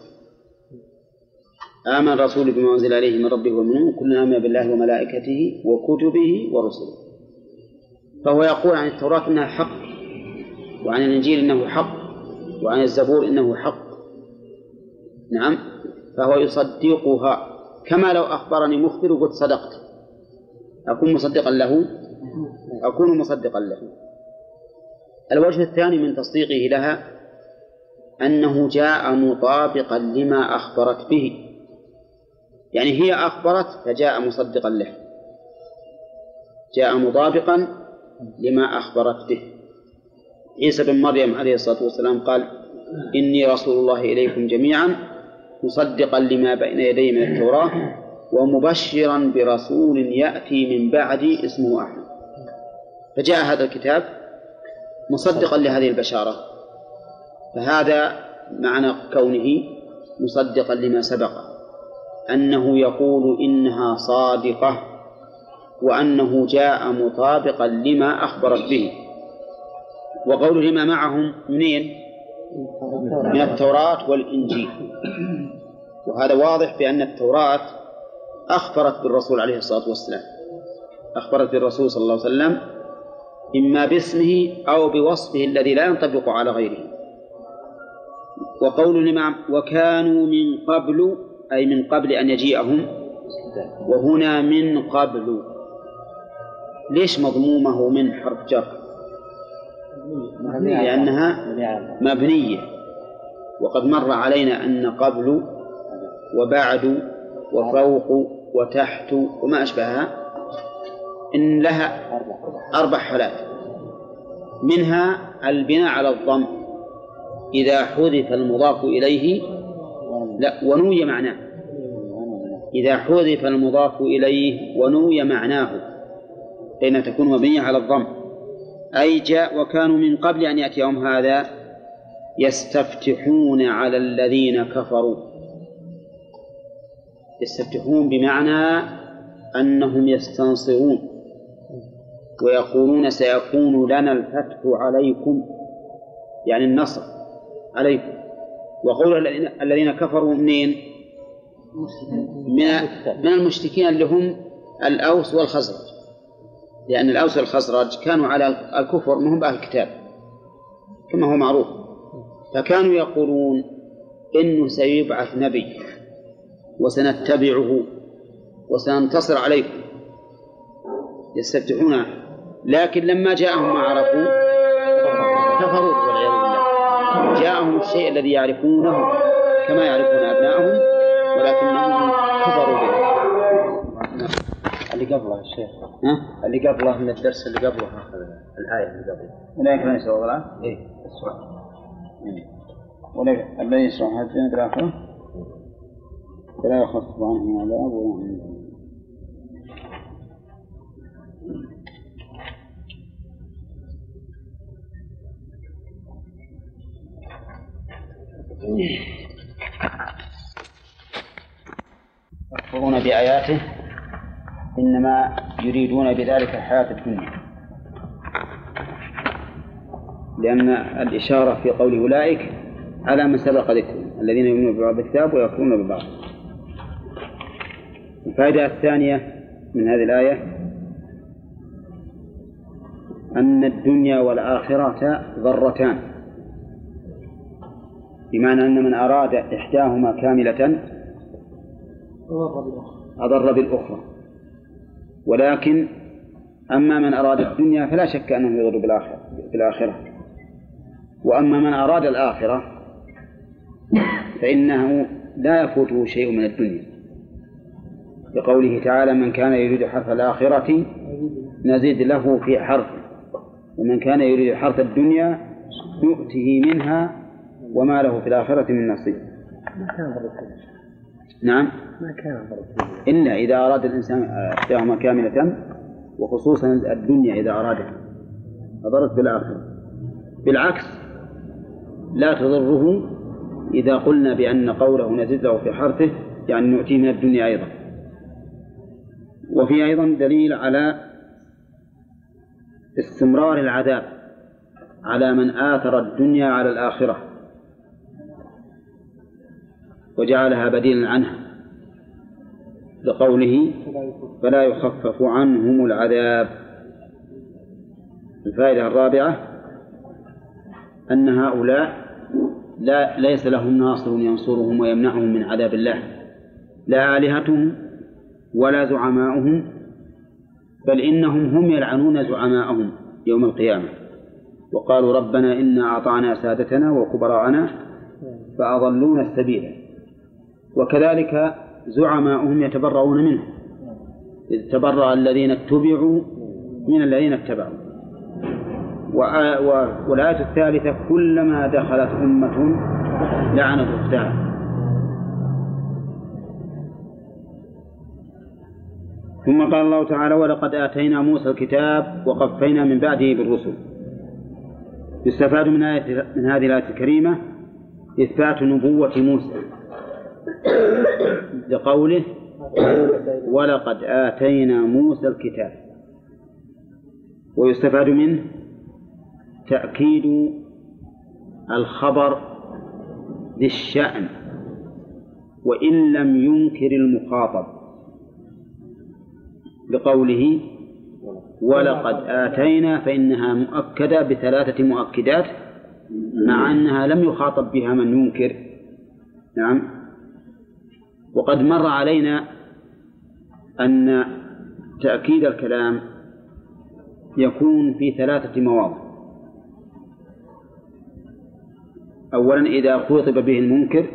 آمن الرسول بما أنزل عليه من ربه والمؤمنون كلنا آمن بالله وملائكته وكتبه ورسله. فهو يقول عن التوراة إنها حق، وعن الإنجيل إنه حق، وعن الزبور إنه حق. نعم، فهو يصدقها كما لو أخبرني مخبر وقلت صدقت أكون مصدقا له، أكون مصدقا له. الوجه الثاني من تصديقه لها أنه جاء مطابقا لما أخبرت به، يعني هي أخبرت فجاء مصدقا له، جاء مطابقا لما أخبرت به. عيسى بن مريم عليه الصلاة والسلام قال إني رسول الله إليكم جميعا مصدقا لما بين يدي من التوراة ومبشرا برسول يأتي من بعدي اسمه أحمد. فجاء هذا الكتاب مصدقا لهذه البشارة، فهذا معنى كونه مصدقا لما سبق، أنه يقول إنها صادقة وأنه جاء مطابقا لما أخبرت به. وقوله لما معهم منين؟ من التوراة والإنجيل. وهذا واضح بأن التوراة أخبرت بالرسول عليه الصلاة والسلام، أخبرت بالرسول صلى الله عليه وسلم إما باسمه أو بوصفه الذي لا ينطبق على غيره. وقول لما وكانوا من قبل أي من قبل أن يجيئهم، وهنا من قبل. ليش مضمومه من حرف جر؟ لأنها مبنية، وقد مر علينا أن قبل وبعد وفوق وتحت وما أشبهها إن لها 4 حالات، منها البناء على الضم إذا حذف المضاف إليه ونوي معناه، إذا حذف المضاف إليه ونوي معناه فإن تكون مبنية على الضم. أي جاء وكانوا من قبل أن يأتيهم هذا يستفتحون على الذين كفروا. يستفتحون بمعنى أنهم يستنصرون ويقولون سيكون لنا الفتح عليكم، يعني النصر عليكم. وقول الذين كفروا منين؟ من المشركين اللي هم الأوس والخزرج، لأن الأوس والخزرج كانوا على الكفر منهم بأهل الكتاب كما هو معروف، فكانوا يقولون إنه سيبعث نبي وسنتبعه وسننتصر عليكم، يستفتحون. لكن لما جاءهم ما عرفوا كفروا والعياذ بالله، جاءهم الشيء الذي يعرفونه كما يعرفون أبنائهم ولكنهم كفروا به. اللي قبله الشيخ اللي قبله من الدرس اللي قبله أخذنا الآية اللي قبله ولا كمان يسوى ولا إيه اسمع ولا الذي يشرح هذين بالآخرة فلا يخفف عنهم عذاب ولا هم يكفرون بآياته إنما يريدون بذلك الحياة الدنيا، لأن الإشارة في قول أولئك على من سبق ذكرهم الذين يؤمنون ببعض الكتاب ويكفرون ببعض. الفائدة الثانية من هذه الآية أن الدنيا والآخرة ضرتان، بمعنى أن من أراد إحداهما كاملة أضر بالأخرى، ولكن أما من أراد الدنيا فلا شك أنه يضر بالآخرة، وأما من أراد الآخرة فإنه لا يفوته شيء من الدنيا، لقوله تعالى: من كان يريد حرث الآخرة نزيد له في حرثه، ومن كان يريد حرث الدنيا نؤته منها وما له في الآخرة من نصيب. نعم، إلا إذا أراد الإنسان إحداهما كاملة، وخصوصا الدنيا إذا أرادها أضرت بالآخرة. بالعكس لا تضره إذا قلنا بأن قوله نزيد له في حرثه يعني نؤتيه من الدنيا أيضا. وفي أيضا دليل على استمرار العذاب على من آثر الدنيا على الآخرة وجعلها بديلا عنها، لقوله: فلا يخفف عنهم العذاب. الفائدة الرابعة أن هؤلاء ليس لهم ناصر ينصرهم ويمنعهم من عذاب الله، لا آلهتهم ولا زعماؤهم، بل إنهم هم يلعنون زعماءهم يوم القيامة وقالوا: ربنا إنا أطعنا سادتنا وكبراءنا فأضلونا السبيل. وكذلك زعماؤهم يتبرؤون منه، إذ تبرأ الذين اتبعوا من الذين اتبعوا. والآية الثالثة: كلما دخلت أمة لعنت أختها. ثم قال الله تعالى: ولقد آتينا موسى الكتاب وقفينا من بعده بالرسل. يستفاد من هذه الآية الكريمة إثبات نبوة موسى لقوله: ولقد آتينا موسى الكتاب. ويستفاد منه تأكيد الخبر ذي الشأن وإن لم ينكر المخاطب، لقوله: ولقد آتينا، فإنها مؤكدة بثلاثة مؤكدات مع أنها لم يخاطب بها من ينكر. نعم. وقد مر علينا أن تأكيد الكلام يكون في ثلاثة مواضع: أولا إذا خوطب به المنكر،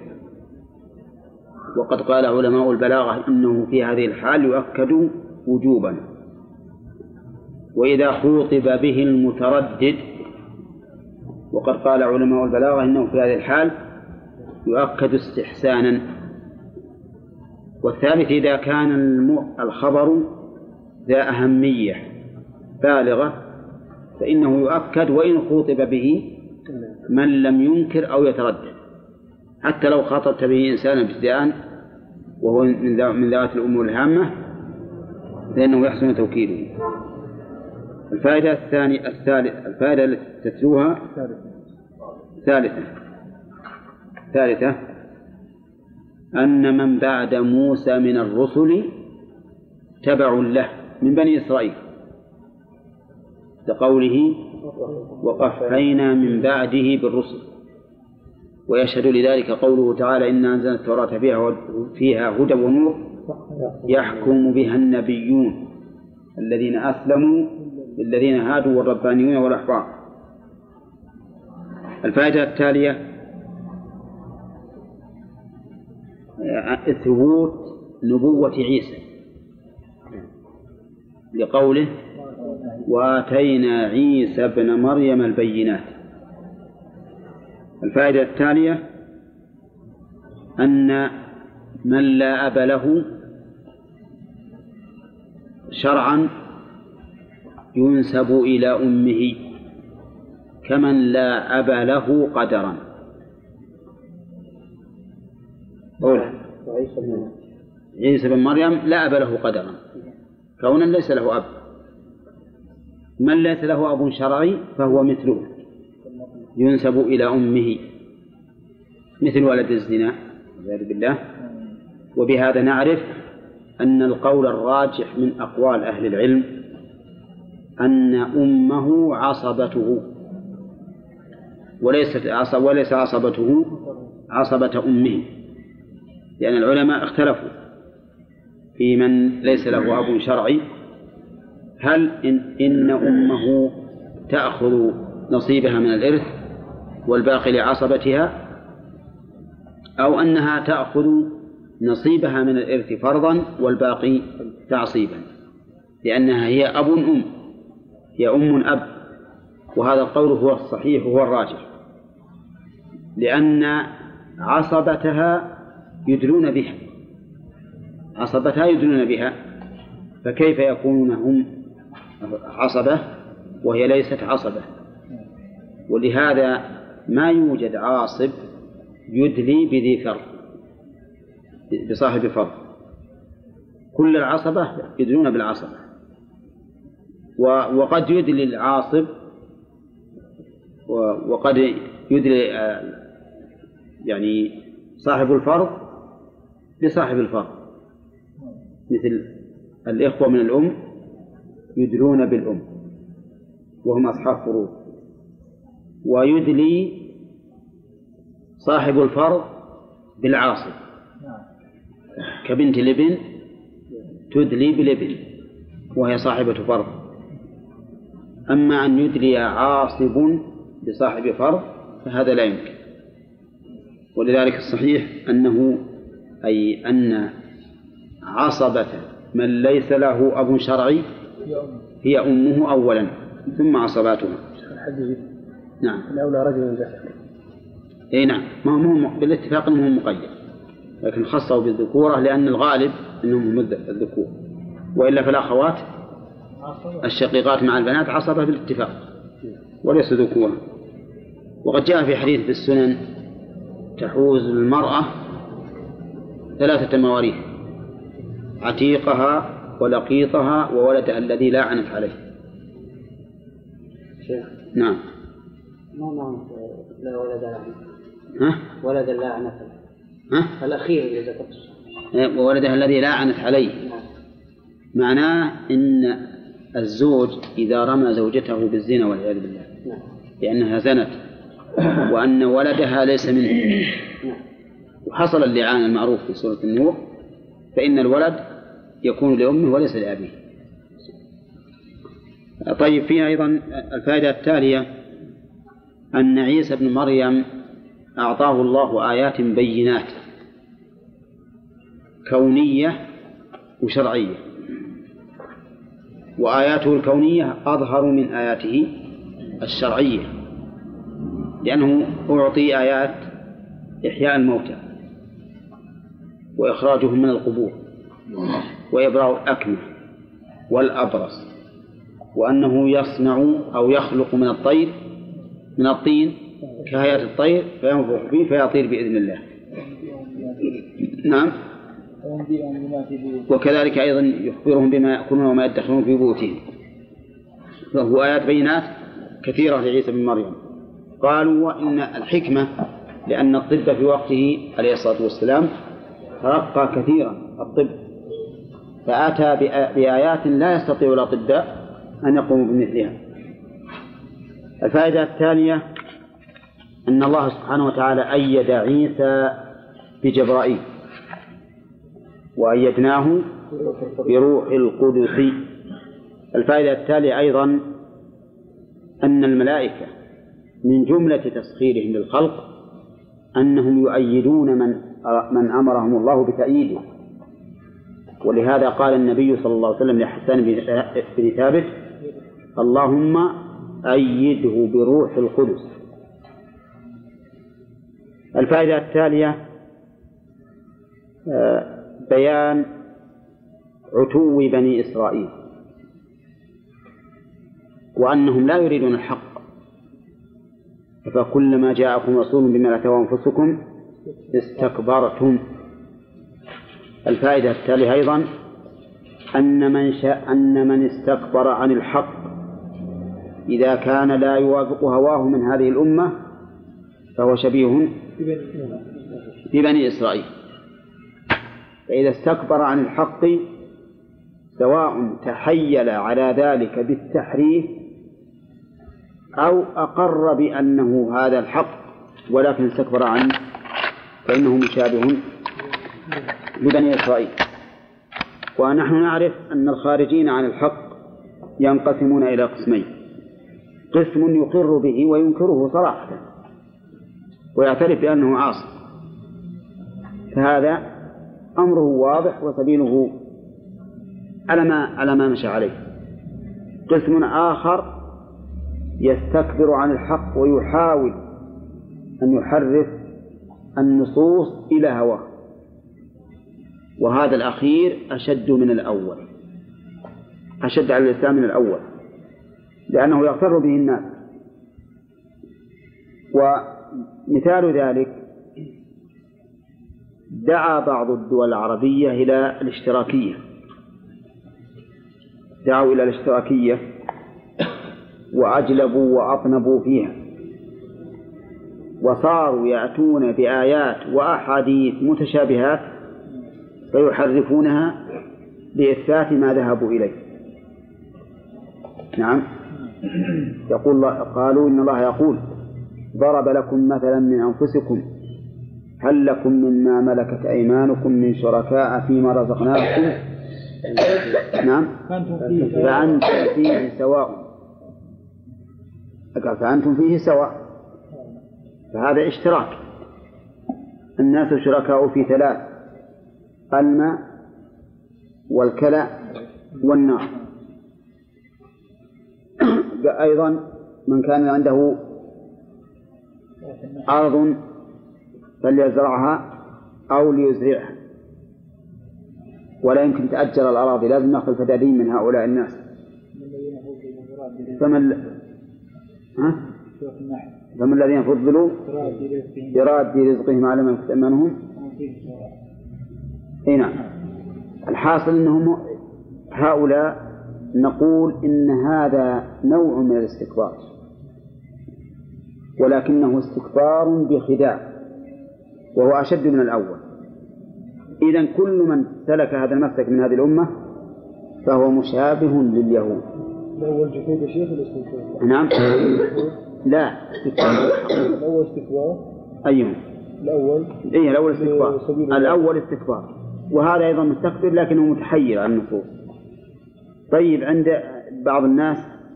وقد قال علماء البلاغة إنه في هذه الحال يؤكد وجوبا، وإذا خوطب به المتردد، وقد قال علماء البلاغة إنه في هذه الحال يؤكد استحسانا. والثالث إذا كان الخبر ذا أهمية بالغة فإنه يؤكد وإن خوطب به من لم ينكر أو يتردد، حتى لو خاطبت به إنسانا ابتداء وهو من ذوات الأمور الهامة فإنه يحسن توكيده. الفائدة الفائدة التي تتلوها ثالثة أن من بعد موسى من الرسل تبع له من بني إسرائيل، لقوله: وقفينا من بعده بالرسل. ويشهد لذلك قوله تعالى: إنا أنزلنا التوراة فيها هدى ونور يحكم بها النبيون الذين أسلموا للذين هادوا والربانيون والأحبار. الفائدة التالية ثبوت نبوة عيسى، لقوله: وآتينا عيسى ابن مريم البينات. الفائدة التالية أن من لا أب له شرعا ينسب إلى أمه كمن لا أب له قدرا. عيسى بن مريم لا أب له قدرا كونا ليس له أب. من ليس له أب شرعي فهو مثله ينسب إلى أمه مثل ولد الزنا والعياذ بالله. وبهذا نعرف أن القول الراجح من أقوال أهل العلم أن أمه عصبته وليس عصبته عصبة أمه، لأن العلماء اختلفوا في من ليس له أب شرعي، هل إن أمه تأخذ نصيبها من الإرث والباقي لعصبتها، أو أنها تأخذ نصيبها من الإرث فرضا والباقي تعصيبا، لأنها هي أب أم، هي أم أب. وهذا القول هو الصحيح وهو الراجح، لأن عصبتها يدلون بها، فكيف يكونون هم عصبة وهي ليست عصبة؟ ولهذا ما يوجد عاصب يدلي بذي فرض بصاحب فرض، كل العصبة يدلون بالعصبة. وقد يدلي العاصب وقد يدلي يعني صاحب الفرض بصاحب الفرض، مثل الإخوة من الأم يدلون بالأم وهم أصحاب فروض، ويدلي صاحب الفرض بالعاصب كبنت الابن تدلي بالابن وهي صاحبة فرض. أما أن يدلي عاصب بصاحب فرض فهذا لا يمكن. ولذلك الصحيح أن عصبة من ليس له أب شرعي هي أمه أولا ثم عصباتها. نعم. الأولى رجل ذكر. أي نعم، ما هو بالاتفاق أنه مقيد، لكن خصوا بالذكورة لأن الغالب أنهم الذكور، وإلا فالأخوات الشقيقات مع البنات عصبة بالاتفاق وليس ذكورا. وقد جاء في حديث في السنن تحوز المرأة 3 مواريث: عتيقها ولقيطها وولدها الذي لا عنت عليه. نعم. ما معنى لا ولد لا عنت؟ ها؟ ولد لا عنت. ها؟ الأخير اللي ذكرته. وولدها الذي لا عنت عليه. معناه إن الزوج إذا رمى زوجته بالزنا والعياذ بالله لأنها زنت وأن ولدها ليس منه، وحصل اللعان المعروف في سورة النور، فإن الولد يكون لأمه وليس لأبيه. طيب، فيها أيضا الفائدة التالية أن عيسى بن مريم أعطاه الله آيات بينات كونية وشرعية، وآياته الكونية أظهر من آياته الشرعية، لأنه أعطي آيات إحياء الموتى وإخراجهم من القبور وإبراء الأكمة والأبرص، وأنه يصنع أو يخلق من الطين كهيئة الطير فينفخ فيه فيطير بإذن الله. نعم. وكذلك أيضا يخبرهم بما يأكلون وما يدخرون في بيوتهم. فهو آيات بينات كثيرة لعيسى بن مريم. قالوا وإن الحكمة لأن الطب في وقته عليه الصلاة والسلام ترقى كثيرا الطب، فأتى بآيات لا يستطيع الأطباء أن يقوموا بمثلها. الفائدة الثانية أن الله سبحانه وتعالى أيد عيسى بجبرائيل وأيدناه بروح القدس. الفائدة التالية أيضا أن الملائكة من جملة تسخيرهم للخلق أنهم يؤيدون من أمرهم الله بتأييده، ولهذا قال النبي صلى الله عليه وسلم لحسان بن ثابت: اللهم أيده بروح القدس. الفائدة التالية بيان عتو بني إسرائيل وأنهم لا يريدون الحق، فكلما جاءكم رسول بما لا تهوى أنفسكم استكبرتم. الفائدة التالية أيضا أن من استكبر عن الحق إذا كان لا يوافق هواه من هذه الأمة فهو شبيه ببني إسرائيل. فإذا استكبر عن الحق سواء تحيل على ذلك بالتحريف أو أقر بأنه هذا الحق ولكن استكبر عنه فإنه مشابه لبني إسرائيل. ونحن نعرف أن الخارجين عن الحق ينقسمون إلى قسمين: قسم يقر به وينكره صراحة ويعترف بأنه عاصي، فهذا أمره واضح وسبيله على ما مشى عليه. قسم آخر يستكبر عن الحق ويحاول أن يحرف النصوص إلى هواه، وهذا الأخير أشد من الأول، أشد على الإسلام من الأول، لأنه يغتر به الناس. ومثال ذلك دعا بعض الدول العربية إلى الاشتراكية، دعوا إلى الاشتراكية وأجلبوا وأطنبوا فيها، وصاروا يأتون بآيات وأحاديث متشابهات فيحرفونها لإثبات ما ذهبوا إليه. نعم، قالوا إن الله يقول: ضرب لكم مثلا من أنفسكم هل لكم مما ملكت أيمانكم من شركاء فيما رزقناكم نعم فأنتم فيه سواء. فأنتم فيه سواء، فهذا اشتراك. الناس شركاء في ثلاث: الماء والكلى والنار. أيضا من كان عنده أرض فليزرعها أو ليزرعها، ولا يمكن تأجر الأراضي، لازم نأخذ الفدادين من هؤلاء الناس. فمن الذين فضلوا براد رزقهم على ما يتأمنهم. نعم، الحاصل أنهم هؤلاء نقول إن هذا نوع من الاستكبار، ولكنه استكبار بخداع وهو أشد من الأول. إذن كل من سلك هذا المسلك من هذه الأمة فهو مشابه لليهود. الأول جحود الشيخ الاستكبار. نعم، لا الأول استكبار. أيهم؟ الأول. إيه، الأول استكبار. الأول استكبار، وهذا أيضا مستكبر لكنه متحير عن النصوص. طيب، عند بعض الناس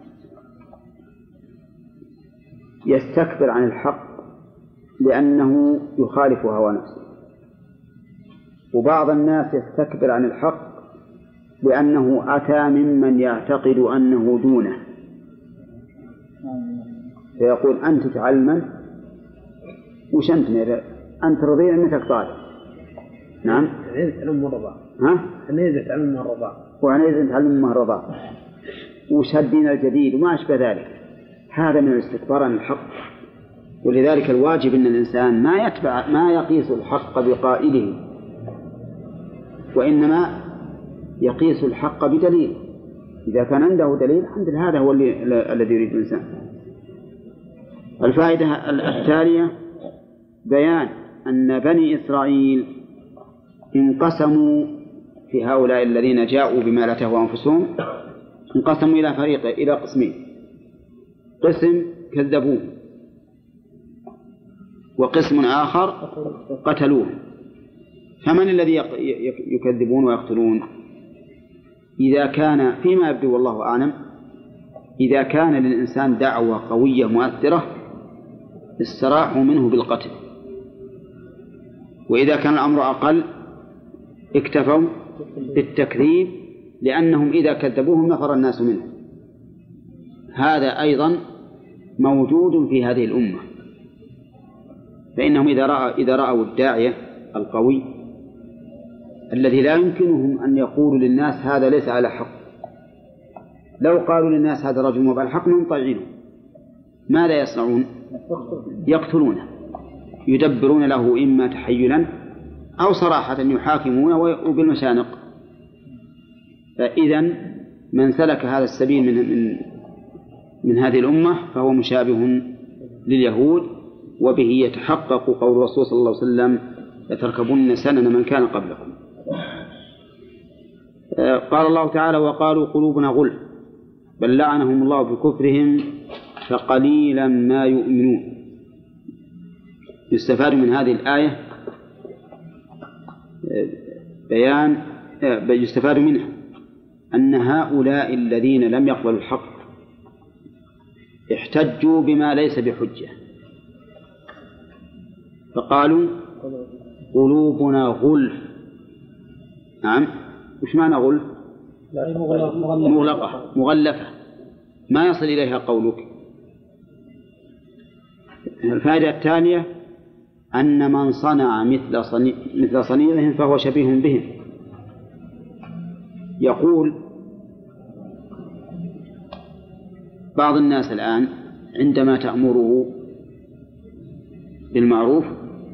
يستكبر عن الحق لأنه يخالف هوى نفسه، وبعض الناس يستكبر عن الحق لأنه أتى ممن يعتقد أنه دونه، فيقول: أنت تعلمن وش أنت رضيع أنك طالب. نعم، أنا أتعلم من الرضاع. أنا أتعلم من الرضاع، وأنا أتعلم من الرضاع، وش الدين الجديد وما أشبه ذلك. هذا من الاستكبار عن الحق. ولذلك الواجب أن الإنسان ما يقيس الحق بقائله، وإنما يقيس الحق بدليل. إذا كان عنده دليل الحمد لله، هذا هو الذي يريد الإنسان. الفائدة التالية بيان أن بني إسرائيل انقسموا في هؤلاء الذين جاءوا بما لا تهوى أنفسهم، انقسموا إلى قسمين: قسم كذبوه، وقسم آخر قتلوه. فمن الذي يكذبون ويقتلون؟ إذا كان فيما يبدو والله أعلم، إذا كان للإنسان دعوة قوية مؤثرة استراحوا منه بالقتل، وإذا كان الأمر أقل اكتفوا بالتكذيب، لأنهم إذا كذبوهم نفر الناس منه. هذا أيضا موجود في هذه الأمة، فإنهم إذا رأوا الداعية القوي الذي لا يمكنهم أن يقولوا للناس هذا ليس على حق، لو قالوا للناس هذا رجل مو على حق طيعينه، ماذا يصنعون؟ يقتلونه، يدبرون له إما تحيلا أو صراحة يحاكمونه وبالمشانق. فإذا من سلك هذا السبيل من هذه الأمة فهو مشابه لليهود، وبه يتحقق قول الرسول صلى الله عليه وسلم: لتركبن سنن من كان قبلكم. قال الله تعالى وقالوا قلوبنا غلف بل لعنهم الله بكفرهم فقليلا ما يؤمنون. يستفاد من هذه الآية يستفاد منها أن هؤلاء الذين لم يقبلوا الحق احتجوا بما ليس بحجة، فقالوا قلوبنا غلف. نعم، وش معنى غلف؟ مغلفة ما يصل إليها قولك. الفائدة الثانية أن من صنع مثل صنيعهم فهو شبيه بهم. يقول بعض الناس الآن عندما تأمره بالمعروف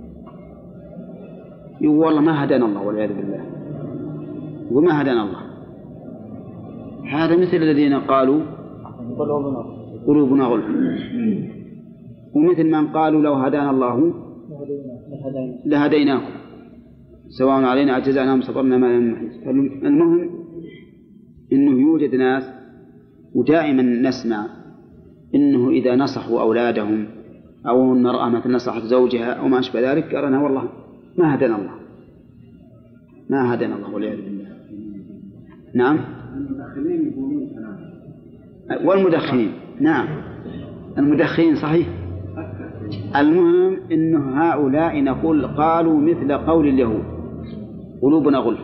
يقول والله ما هدانا الله والعياذ بالله، وما هدانا الله. هذا مثل الذين قالوا قلوبنا غلف، ومثل من قالوا لو هدانا الله لهديناكم سواء علينا أجزعنا أم صبرنا ما لم نحس. المهم إنه يوجد ناس ودائما نسمع إنه إذا نصحوا أولادهم أو المرأة مثل نصحت زوجها أو ما أشبه ذلك قال أنا والله ما هدانا الله، ما هدانا الله والعياذ بالله. نعم، والمدخنين، نعم المدخنين صحيح. المهم إنه هؤلاء نقول قالوا مثل قول اليهود قلوبنا غلف.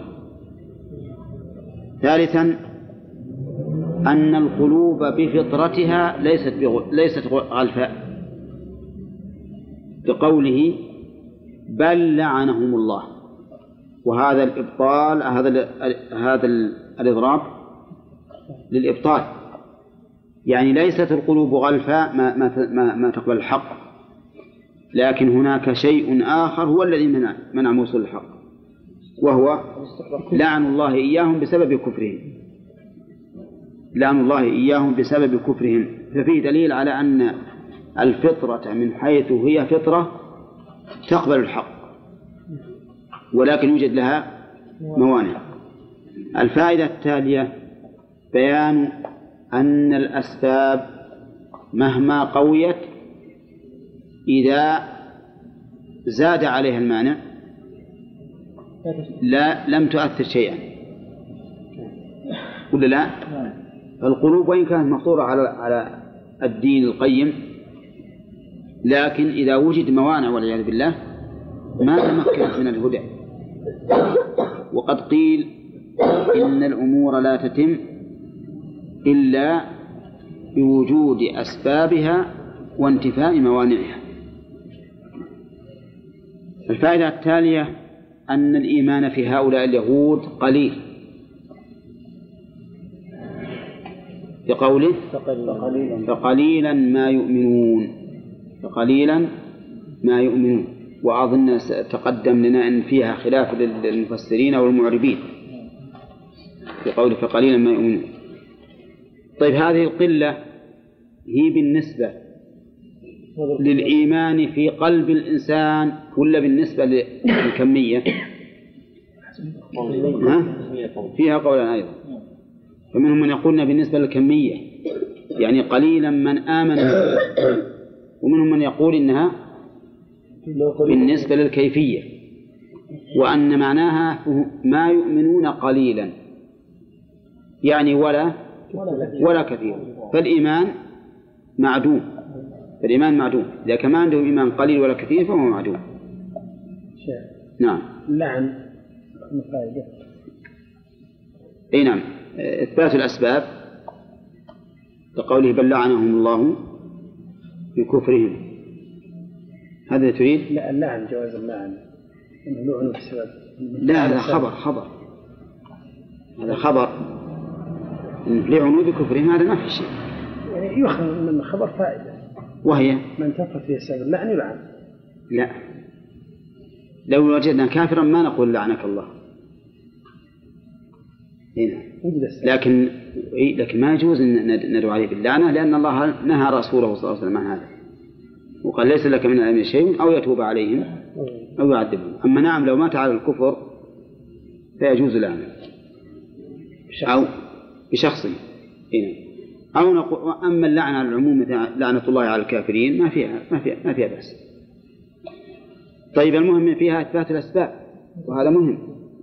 ثالثا أن القلوب بفطرتها ليست غلفاء، بقوله بل لعنهم الله. وهذا الإبطال، هذا الإضراب للإبطال، يعني ليست القلوب غلفاء ما تقبل الحق، لكن هناك شيء آخر هو الذي منع موصول الحق، وهو لعن الله إياهم بسبب كفرهم. لعن الله إياهم بسبب كفرهم. ففيه دليل على أن الفطرة من حيث هي فطرة تقبل الحق، ولكن يوجد لها موانع. الفائدة التالية بيان أن الأسباب مهما قويت إذا زاد عليها المانع لم تؤثر شيئا، ولا لا؟ القلوب وإن كانت مفطورة على الدين القيم، لكن إذا وجد موانع والعياذ بالله ما تمكنت من الهدى. وقد قيل إن الأمور لا تتم إلا بوجود أسبابها وانتفاء موانعها. الفائدة التالية أن الإيمان في هؤلاء اليهود قليل، بقوله فقليلا ما يؤمنون، فقليلا ما يؤمنون. وأظن تقدم لنا أن فيها خلاف للمفسرين والمعربين في قوله فقليلا ما يؤمنون. طيب هذه القلة هي بالنسبة للإيمان في قلب الإنسان ولا بالنسبة للكمية؟ فيها قولا أيضا، فمنهم من يقولنا بالنسبة للكمية يعني قليلا من آمن، ومنهم من يقول إنها بالنسبة للكيفية، وأن معناها ما يؤمنون قليلا يعني ولا كثير. فالإيمان معدوم، إذا كان ما عندهم إيمان قليل ولا كثير فهو معدوم. نعم. لعن مفايدة. أي نعم، إثبات الأسباب لقوله بل لعنهم الله بكفرهم. هذا تريد؟ لا، اللعن جواز اللعن لعنوا بسبب. لا، هذا خبر لعنوا بكفرهم، هذا ما في شيء. يعني يؤخذ من الخبر فائدة، وهي من كفر في سبب اللعن يلعن. لا، لو وجدنا كافرا ما نقول لعنك الله هنا، لكن ما يجوز أن ندعو عليه باللعنة، لأن الله نهى رسوله صلى الله عليه وسلم عن هذا، وقال ليس لك من الأمر شيء أو يتوب عليهم أو يعذبهم. أما نعم لو مات على الكفر فيجوز لعنه. أو بشخص أو نقول أما اللعنة على العموم مثل لعنة الله على الكافرين ما فيها بأس. طيب المهم فيها إثبات الأسباب وهذا مهم.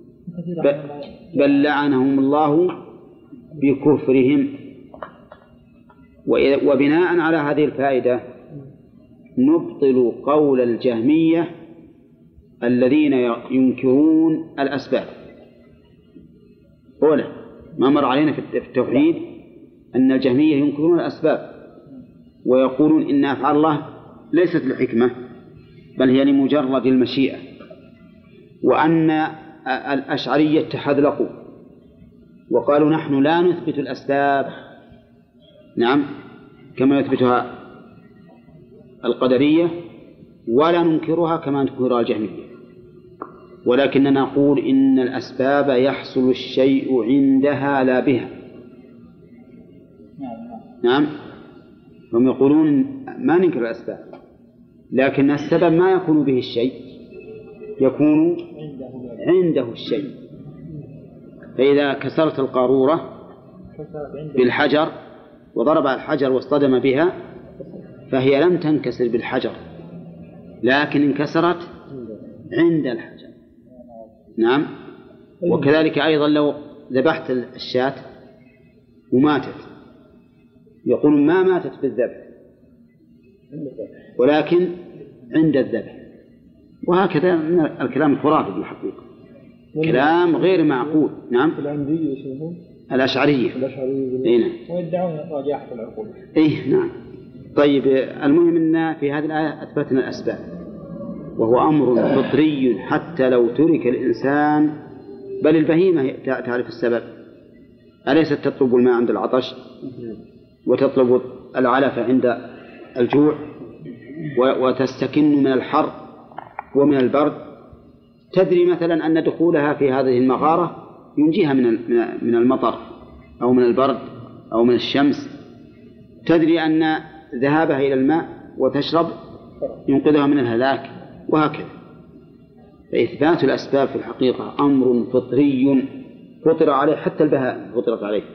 بل لعنهم الله بكفرهم. وبناء على هذه الفائدة نبطل قول الجهمية الذين ينكرون الأسباب. أولا ما مر علينا في التوحيد أن الجهمية ينكرون الأسباب ويقولون إن أفعال الله ليست لحكمة بل هي لمجرد المشيئة، وأن الأشعرية تحذلقوا وقالوا نحن لا نثبت الأسباب، نعم، كما يثبتها القدرية، ولا ننكرها كما تنكرها الجهمية، ولكننا نقول إن الأسباب يحصل الشيء عندها لا بها. نعم، هم يقولون ما ننكر الأسباب، لكن السبب ما يكون به الشيء، يكون عنده الشيء. فإذا كسرت القارورة بالحجر وضرب الحجر واصطدم بها فهي لم تنكسر بالحجر لكن انكسرت عند الحجر. نعم. وكذلك أيضا لو ذبحت الشاة وماتت يقول ما ماتت بالذبح ولكن عند الذبح. وهكذا من الكلام الخرافي بالحقيقة، كلام غير معقول. نعم. الأشعرية ويدعون راجحة العقول. نعم. طيب المهم أن في هذه الآية أثبتنا الأسباب وهو أمر فطري حتى لو ترك الإنسان، بل البهيمة تعرف السبب. أليست تطلب الماء عند العطش وتطلب العلف عند الجوع وتستكن من الحر ومن البرد؟ تدري مثلا أن دخولها في هذه المغارة ينجيها من المطر أو من البرد أو من الشمس. تدري أن ذهابها إلى الماء وتشرب ينقذها من الهلاك، وهكذا. فإثبات الأسباب في الحقيقة أمر فطري فطر عليه، حتى البهائم فطرت عليه.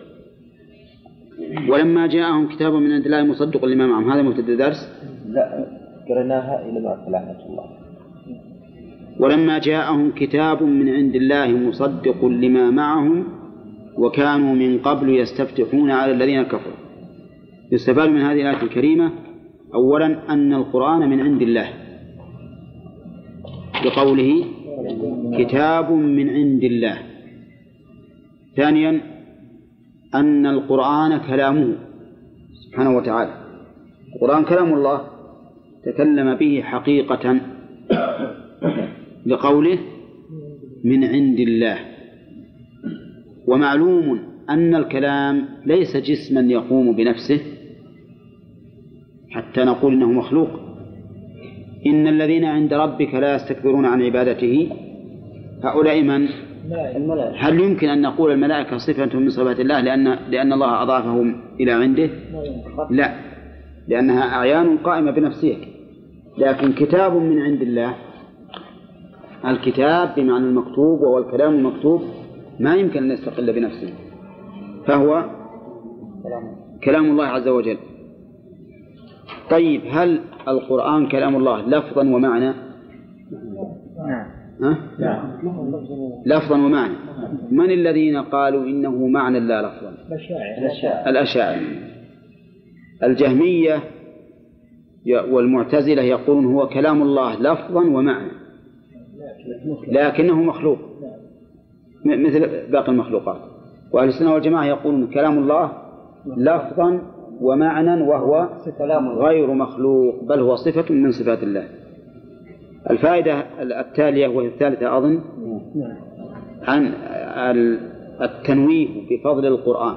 ولما جاءهم كتاب من عند الله مصدق لما معهم، هذا مبتدأ درس. لا قرناها إلى ما لعنة الله. ولما جاءهم كتاب من عند الله مصدق لما معهم وكانوا من قبل يستفتحون على الذين كفروا. يستفاد من هذه الآية الكريمة أولا أن القرآن من عند الله بقوله كتاب من عند الله. ثانيا أن القرآن كلامه سبحانه وتعالى. القرآن كلام الله تكلم به حقيقة لقوله من عند الله. ومعلوم أن الكلام ليس جسما يقوم بنفسه حتى نقول إنه مخلوق. إن الذين عند ربك لا يستكبرون عن عبادته هؤلاء من؟ هل يمكن أن نقول الملائكة صفة من صفات الله لأن الله أضافهم إلى عنده؟ لا، لأنها أعيان قائمة بنفسها. لكن كتاب من عند الله، الكتاب بمعنى المكتوب وهو الكلام المكتوب ما يمكن أن يستقل بنفسه، فهو كلام الله عز وجل. طيب هل القرآن كلام الله لفظا ومعنى؟ لفظا ومعنى. من الذين قالوا إنه معنى لا لفظا؟ الأشاعرة. الجهمية والمعتزلة يقولون هو كلام الله لفظا ومعنى لكنه مخلوق مثل باقي المخلوقات. وأهل السنة والجماعة يقولون كلام الله لفظا ومعنى وهو غير مخلوق بل هو صفة من صفات الله. الفائدة التالية وهي الثالثة أظن عن التنويه بفضل القرآن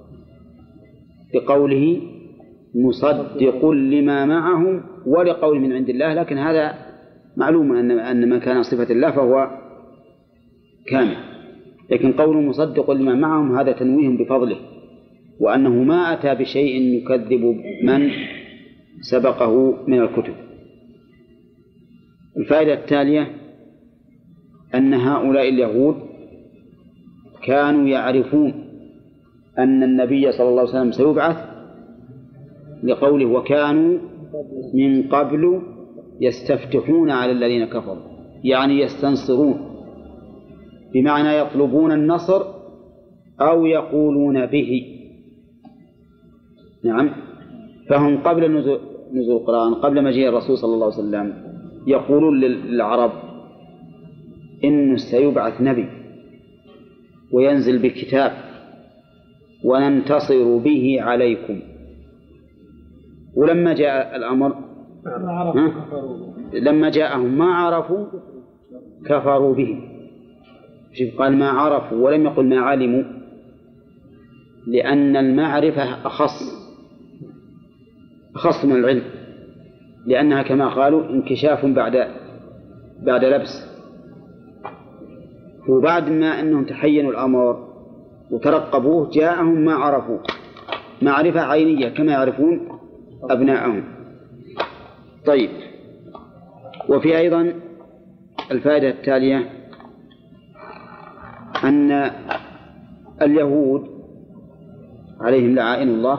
بقوله مصدق لما معهم ولقول من عند الله. لكن هذا معلوم أن ما كان صفة الله فهو كامل، لكن قوله مصدق لما معهم هذا تنويه بفضله وأنه ما أتى بشيء يكذب من سبقه من الكتب. الفائدة التالية أن هؤلاء اليهود كانوا يعرفون أن النبي صلى الله عليه وسلم سيبعث لقوله وكانوا من قبل يستفتحون على الذين كفروا، يعني يستنصرون، بمعنى يطلبون النصر أو يقولون به. نعم، فهم قبل نزول القرآن، قبل مجيء الرسول صلى الله عليه وسلم، يقولون للعرب إنه سيبعث نبي وينزل بكتاب وننتصر به عليكم. ولما جاء الأمر لما جاءهم ما عرفوا كفروا به. شوف، قال ما عرفوا ولم يقل ما علموا، لأن المعرفة أخص من العلم، لأنها كما قالوا انكشاف بعد لبس. وبعد ما أنهم تحينوا الأمر وترقبوه جاءهم ما عرفوا معرفة عينية كما يعرفون أبناءهم. طيب، وفي أيضا الفائدة التالية أن اليهود عليهم لعائن الله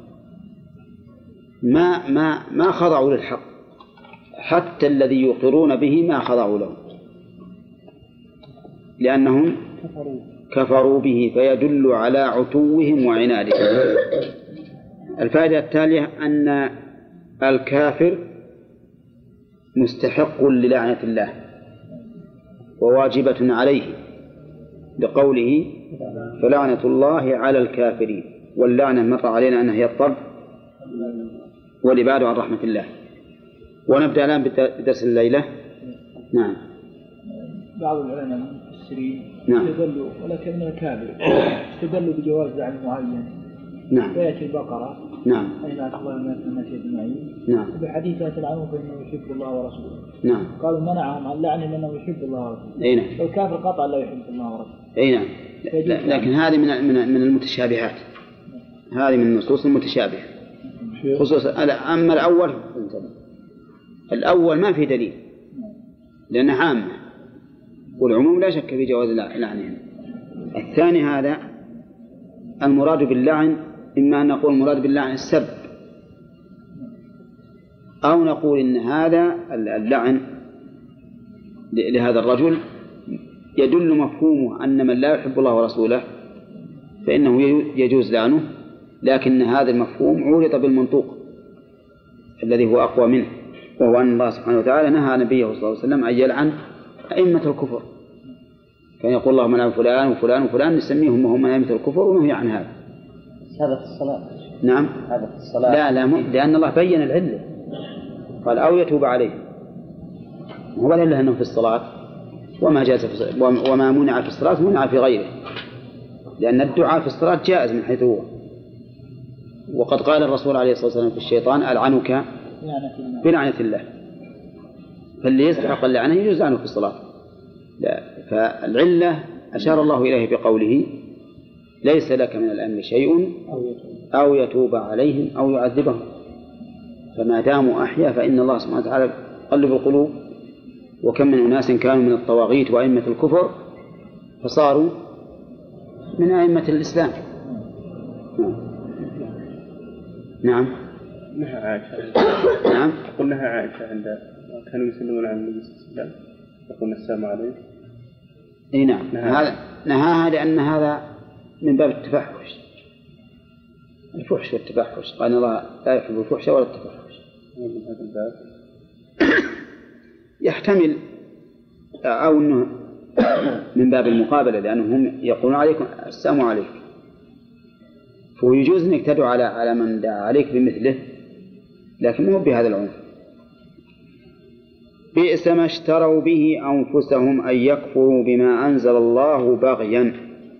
ما خضعوا للحق، حتى الذي يقرون به ما خضعوا له، لأنهم كفروا به، فيدل على عتوهم وعنادهم. الفائدة التالية أن الكافر مستحق للعنة الله وواجبة عليه، لقوله فلعنة الله على الكافرين، واللعنة مر علينا أنها هي الطرد والإبعاد عن رحمة الله. ونبدأ الآن بدرس الليلة. نعم. بعض العلماء المفسرين نعم. يدلوا، ولكن من الكافر يدلوا بجواز لعن معين. نعم. فيأتي البقرة. نعم. أي لا الله ما الناس أجمعين. نعم. بحديث لا تلعنوا فإنه يحب الله ورسوله. نعم. قالوا منعهم عن لعنه لأنه يحب الله ورسوله. أي نعم. والكافر قطعا لا يحب الله ورسوله. أي نعم. لكن هذه من المتشابهات، هذه من النصوص المتشابهة، خصوصا أما الأول ما في دليل لأنه عامة، والعموم لا شك في جواز لعنهم. الثاني هذا المراد باللعن إما أن نقول المراد باللعن السب، أو نقول إن هذا اللعن لهذا الرجل يدل مفهومه أن من لا يحب الله ورسوله فإنه يجوز لعنه، لكن هذا المفهوم عورض بالمنطوق الذي هو أقوى منه، وهو أن الله سبحانه وتعالى نهى نبيه صلى الله عليه وسلم أن يلعن أئمة الكفر، كان يقول اللهم لعن فلان وفلان وفلان نسميهم وهم أئمة الكفر، ونهي عن هذا. هذا في الصلاة. نعم. هذا في الصلاة. لا لأن الله بين العلة، قال أو يتوب عليه، هو العلة أنه في الصلاة، وما منع في الصلاة منع في غيره، لأن الدعاء في الصلاة جائز من حيث هو. وقد قال الرسول عليه الصلاة والسلام في الشيطان ألعنك بلعنة الله، فاللي يستحق اللعنة يجوز عنه في الصلاة. لا، فالعلة أشار الله إليه بقوله ليس لك من الأمر شيء أو يتوب عليهم أو يعذبهم، فما داموا أحيا فإن الله سبحانه وتعالى يقلب القلوب. وكم من أناس كانوا من الطواغيت وأئمة الكفر فصاروا من أئمة الإسلام. نعم. نهى عائشة. نعم. قلناها عائشة عند كانوا يسلمون على النبي صلى الله عليه وسلم يقولون السلام عليكم. اي نعم. هذا نهاها لأن هذا من باب التفحش، الفحش والتفحش، قال الله لا يحب الفحش ولا التفحش. من هذا الباب يحتمل أو أنه من باب المقابلة، لأنهم يقولون عليكم السلام عليكم، فيجوز أنك تدعو على من دعا عليك بمثله، لكن مو بهذا العنف. بئس ما اشتروا به أنفسهم أن يكفروا بما أنزل الله بغيا.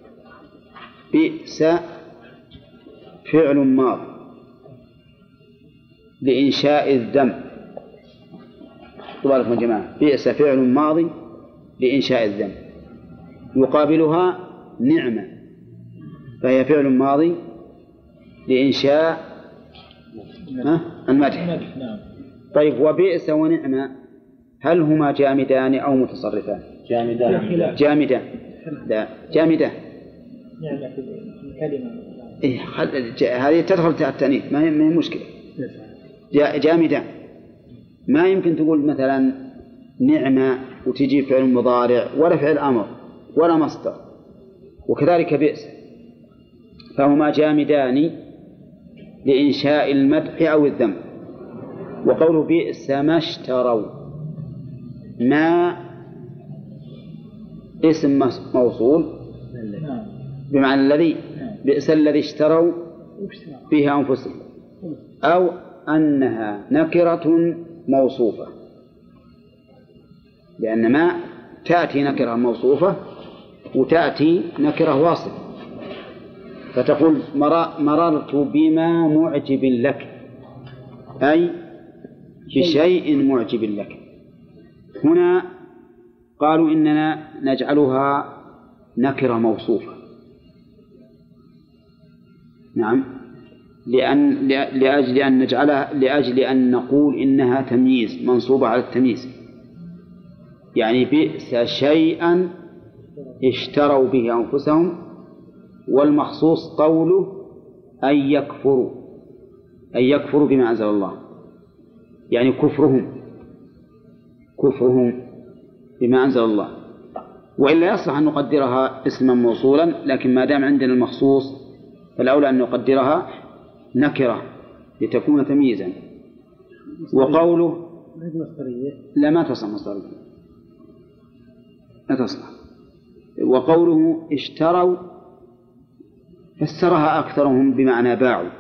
بئس فعل ماض لإنشاء الذنب. طبعا يا جماعة، بئس فعل ماضي لإنشاء الذنب، يقابلها نعمة، فهي فعل ماضي لإنشاء المدح. طيب، وبئس ونعمة هل هما جامدان أو متصرفان؟ جامدان. لا، جامدة. إيه هذه تدخل تحت التأنيث، ما هي مشكلة. جامدان ما يمكن تقول مثلا نعمة وتجي فعل مضارع ولا فعل أمر ولا مصدر، وكذلك بئس، فهما جامدان لإنشاء المدح أو الذم. وقوله بئس ما اشتروا، ما اسم موصول بمعنى الذي، بئس الذي اشتروا فيها أنفسهم، أو أنها نكرة موصوفة، لأن ما تأتي نكرة موصوفة وتأتي نكرة واصفة، فتقول مررت بما معجب لك، أي بشيء معجب لك. هنا قالوا إننا نجعلها نكرة موصوفة، نعم، لأجل أن نجعلها، لأجل أن نقول إنها تمييز منصوبة على التمييز، يعني بئس شيئا اشتروا به أنفسهم، والمخصوص قوله أن يكفروا بما أنزل الله، يعني كفرهم بما أنزل الله. وإلا يصلح أن نقدرها اسما موصولا، لكن ما دام عندنا المخصوص فالأولى أن نقدرها نكرة لتكون تمييزا. وقوله لا ما تصلح مصدرية، لا تصلح. وقوله اشتروا فسرها أكثرهم بمعنى باعوا،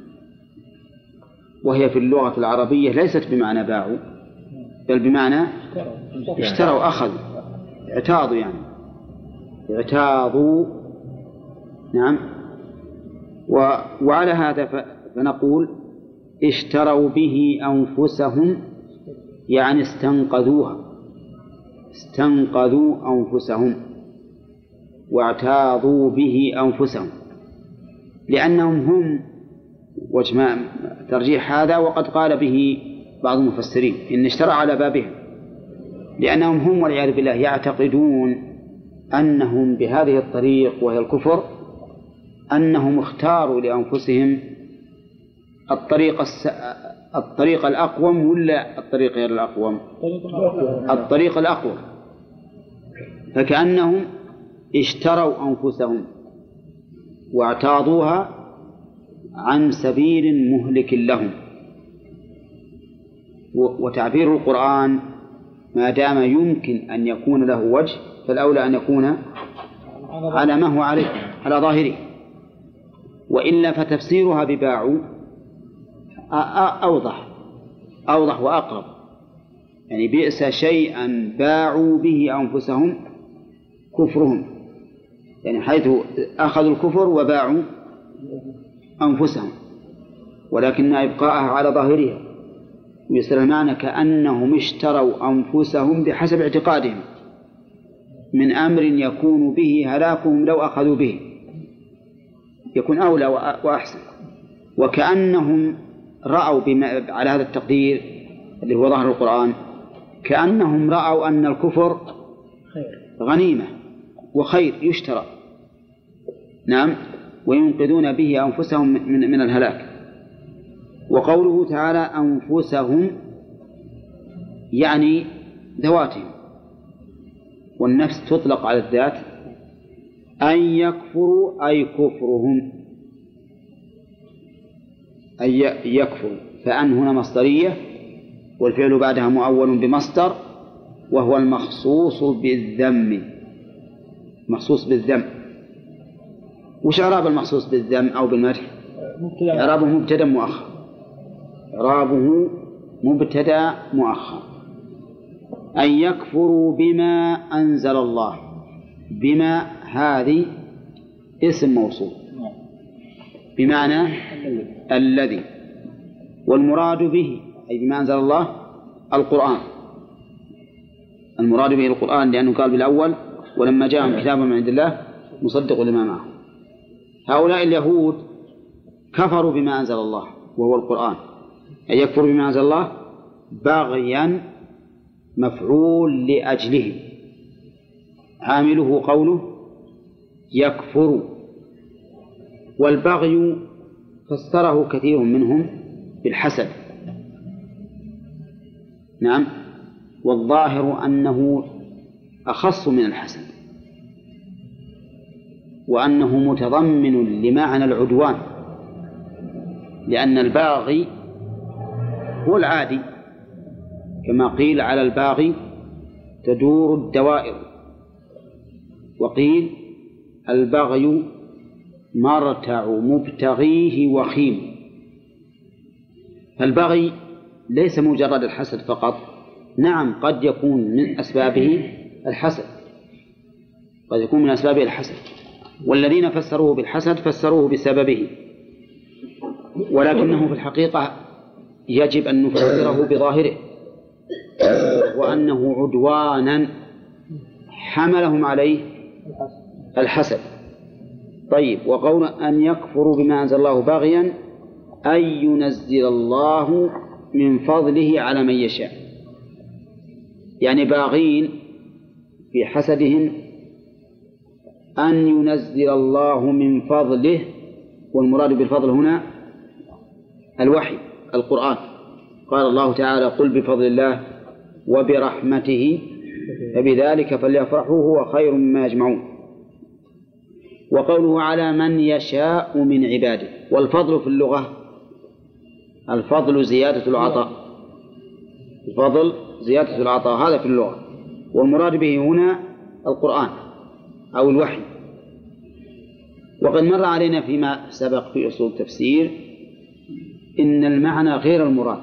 وهي في اللغة العربية ليست بمعنى باعوا بل بمعنى اشتروا، أخذوا، اعتاضوا، يعني اعتاضوا، نعم. وعلى هذا فنقول اشتروا به أنفسهم، يعني استنقذوا أنفسهم واعتاضوا به أنفسهم، لأنهم هم وجه ترجيح هذا، وقد قال به بعض المفسرين إن اشترى على بابهم، لأنهم هم والعياذ بالله يعتقدون أنهم بهذه الطريق وهي الكفر أنهم اختاروا لأنفسهم الطريق الأقوم ولا الطريق غير الأقوم؟ الطريق الأقوم، فكأنهم اشتروا أنفسهم واعتاضوها عن سبيل مهلك لهم. وتعبير القرآن ما دام يمكن أن يكون له وجه فالأولى أن يكون على ما هو عليه، على ظاهره، وإلا فتفسيرها بباعوا أوضح وأقرب، يعني بئس شيئا باعوا به أنفسهم كفرهم، يعني حيث أخذوا الكفر وباعوا أنفسهم، ولكن إبقاءها على ظاهرها ويصير المعنى كأنهم اشتروا أنفسهم بحسب اعتقادهم من أمر يكون به هلاكهم لو أخذوا به، يكون أولى وأحسن. وكأنهم رأوا على هذا التقدير اللي هو ظاهر القرآن، كأنهم رأوا أن الكفر غنيمة وخير يشترى، نعم، وينقذون به أنفسهم من الهلاك. وقوله تعالى أنفسهم يعني ذواتهم، والنفس تطلق على الذات. أن يكفروا أي كفرهم، أن يكفروا، فأن هنا مصدرية والفعل بعدها مؤول بمصدر، وهو المخصوص بالذم، مخصوص بالذم. وش إعراب المخصوص بالذم أو بالمدح؟ إعرابه مبتدأ مؤخر، إعرابه مبتدأ مؤخر. أن يكفروا بما أنزل الله، بما هذه اسم موصول بمعنى الذي، والمراد به أي بما أنزل الله القرآن، المراد به القرآن، لأنه قال بالأول ولما جاءهم كتاب من عند الله مصدق لما معه. هؤلاء اليهود كفروا بما أنزل الله وهو القرآن، أي يكفر بما أنزل الله بغيا مفعول لأجله، عامله قوله يكفر، والبغي فسره كثير منهم بالحسد. نعم، والظاهر أنه أخص من الحسد، وأنه متضمن لمعنى العدوان، لأن الباغي هو العادي، كما قيل على الباغي تدور الدوائر، وقيل البغي مرتع مبتغيه وخيم. فالبغي ليس مجرد الحسد فقط، نعم قد يكون من أسبابه الحسد، قد يكون من أسبابه الحسد، والذين فسروه بالحسد فسروه بسببه، ولكنه في الحقيقة يجب أن نفسره بظاهره، وأنه عدوانا حملهم عليه الحسد. طيب، وقول أن يكفروا بما أنزل الله باغيا أن ينزل الله من فضله على من يشاء، يعني باغين في حسدهم أن ينزل الله من فضله، والمراد بالفضل هنا الوحي القرآن. قال الله تعالى: قل بفضل الله وبرحمته فبذلك فليفرحوا هو خير مما يجمعون. وقوله على من يشاء من عباده، والفضل في اللغة الفضل زيادة العطاء، الفضل زيادة العطاء، هذا في اللغة، والمراد به هنا القرآن أو الوحي. وقد مر علينا فيما سبق في أصول التفسير إن المعنى غير المراد،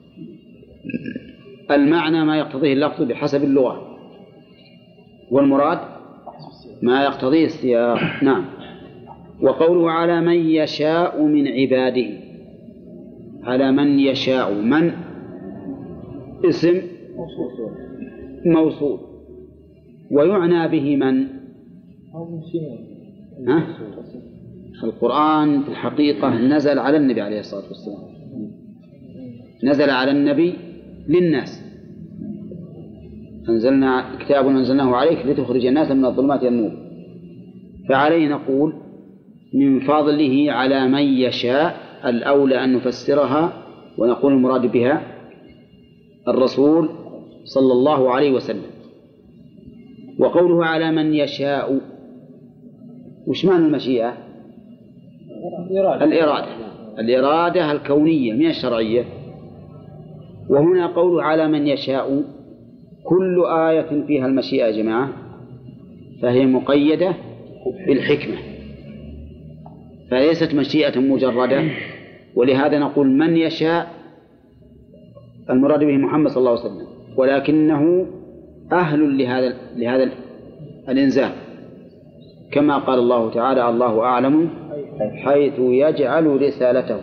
المعنى ما يقتضيه اللفظ بحسب اللغة، والمراد ما يقتضيه السياق. نعم. وقوله على من يشاء من عباده، على من يشاء، من اسم موصول، ويعنى به من؟ القرآن في الحقيقة نزل على النبي عليه الصلاة والسلام، نزل على النبي للناس، أنزلنا كتاب أنزلناه عليك لتخرج الناس من الظلمات إلى النور. فعليه نقول من فضله على من يشاء، الأولى أن نفسرها ونقول المراد بها الرسول صلى الله عليه وسلم. وقوله على من يشاء، وش معنى المشيئة؟ الإرادة الكونية من الشرعية. وهنا قوله على من يشاء، كل آية فيها المشيئة يا جماعة فهي مقيدة بالحكمة، فليست مشيئة مجردة، ولهذا نقول من يشاء المراد به محمد صلى الله عليه وسلم، ولكنه أهل لهذا الإنزال، كما قال الله تعالى: الله أعلم حيث يجعل رسالته.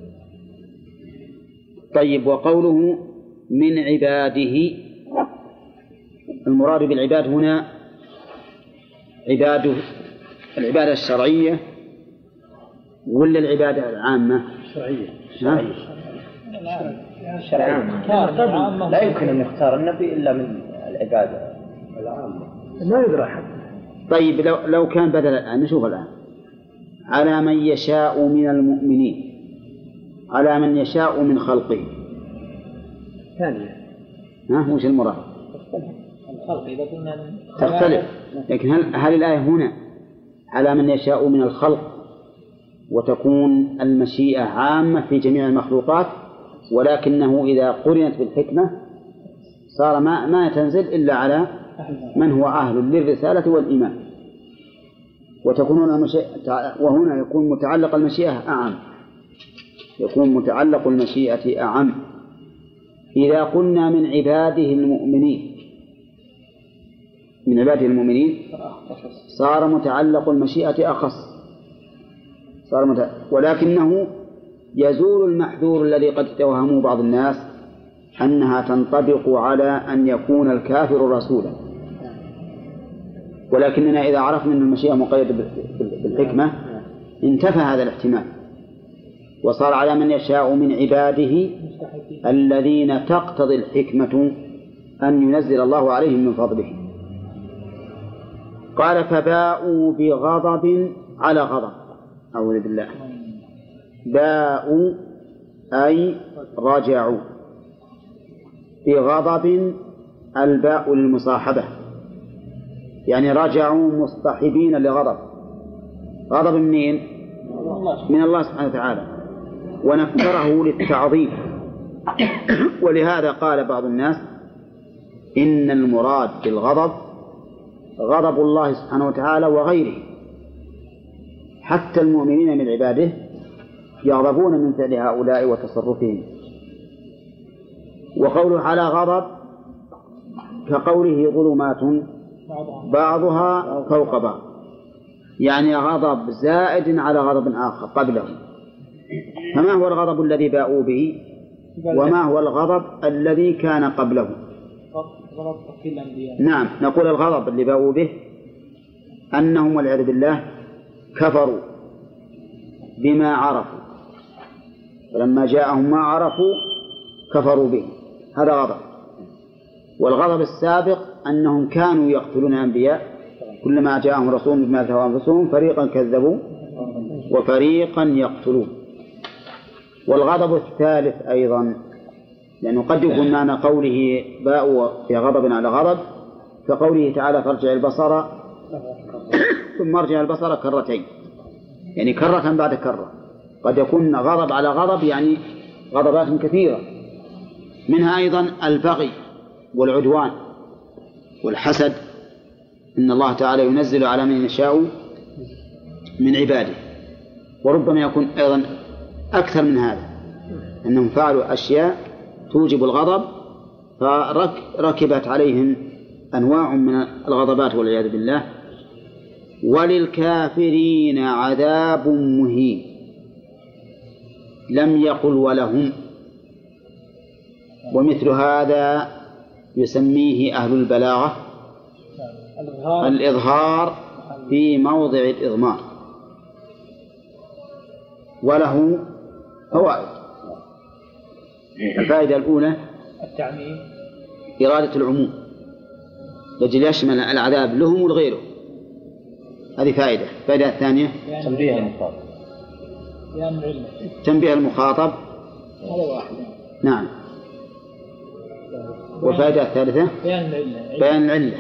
طيب، وقوله من عباده، المراد بالعباد هنا العبادة الشرعية ولا العبادة العامة؟ الشرعية. لا يمكن أن يختار النبي إلا من العبادة العامة، ما يدرى حتى. طيب، لو كان بدل الآن، نشوف الآن: على من يشاء من المؤمنين، على من يشاء من خلقه، ثانية وش المراد؟ الخلق إذا كنا تختلف، لكن هل الآية هنا على من يشاء من الخلق وتكون المشيئة عامة في جميع المخلوقات، ولكنه إذا قرنت بالحكمة صار ما تنزل إلا على من هو أهل للرسالة والإيمان، وتكون وهنا يكون متعلق المشيئة أعم، يكون متعلق المشيئة أعم. إذا قلنا من عباده المؤمنين، من عباده المؤمنين صار متعلق المشيئة أخص، ولكنه يزول المحذور الذي قد توهمه بعض الناس أنها تنطبق على أن يكون الكافر رسولا، ولكننا إذا عرفنا أن المشيئة مقيدة بالحكمة انتفى هذا الاحتمال، وصار على من يشاء من عباده الذين تقتضي الحكمة أن ينزل الله عليهم من فضله. قال: فباءوا بغضب على غضب. أعوذ بالله. باءوا أي رجعوا بغضب، الباء للمصاحبة، يعني رجعوا مصطحبين لغضب. غضب منين؟ من الله سبحانه وتعالى، ونكره للتعظيم. ولهذا قال بعض الناس إن المراد بالغضب غضب الله سبحانه وتعالى وغيره، حتى المؤمنين من عباده يغضبون من فعل هؤلاء وتصرفهم. وقوله على غضب كقوله ظلمات بعضها فوق بعض، يعني غضب زائد على غضب آخر قبله. فما هو الغضب الذي باءوا به، وما هو الغضب الذي كان قبله؟ نعم، نقول الغضب اللي باءوا به أنهم والعياذ بالله كفروا بما عرفوا، ولما جاءهم ما عرفوا كفروا به، هذا غضب. والغضب السابق أنهم كانوا يقتلون الأنبياء، كلما جاءهم رسول بما تهوى أنفسهم فريقا كذبوا وفريقا يقتلون. والغضب الثالث أيضا، لأنه قد يكون معنى قوله باءوا في غضب على غضب كقوله تعالى فارجع البصر ثم ارجع البصر كرتين، يعني كرة بعد كرة. قد يكون غضب على غضب يعني غضبات كثيرة، منها أيضا البغي والعدوان والحسد، إن الله تعالى ينزل على من يشاء من عباده. وربما يكون أيضا أكثر من هذا، أنهم فعلوا أشياء توجب الغضب فركبت عليهم أنواع من الغضبات والعياذ بالله. وللكافرين عذاب مهين، لم يقل ولهم، ومثل هذا يسميه أهل البلاغة الإظهار في موضع الإضمار. وله فوائد. الفائدة الأولى التعميم، إرادة العموم لأجل يشمل العذاب لهم ولغيره، هذه فائدة. الفائدة الثانية تنبيه المخاطب، تنبيه المخاطب، نعم. والفائدة الثالثة بيان العلة.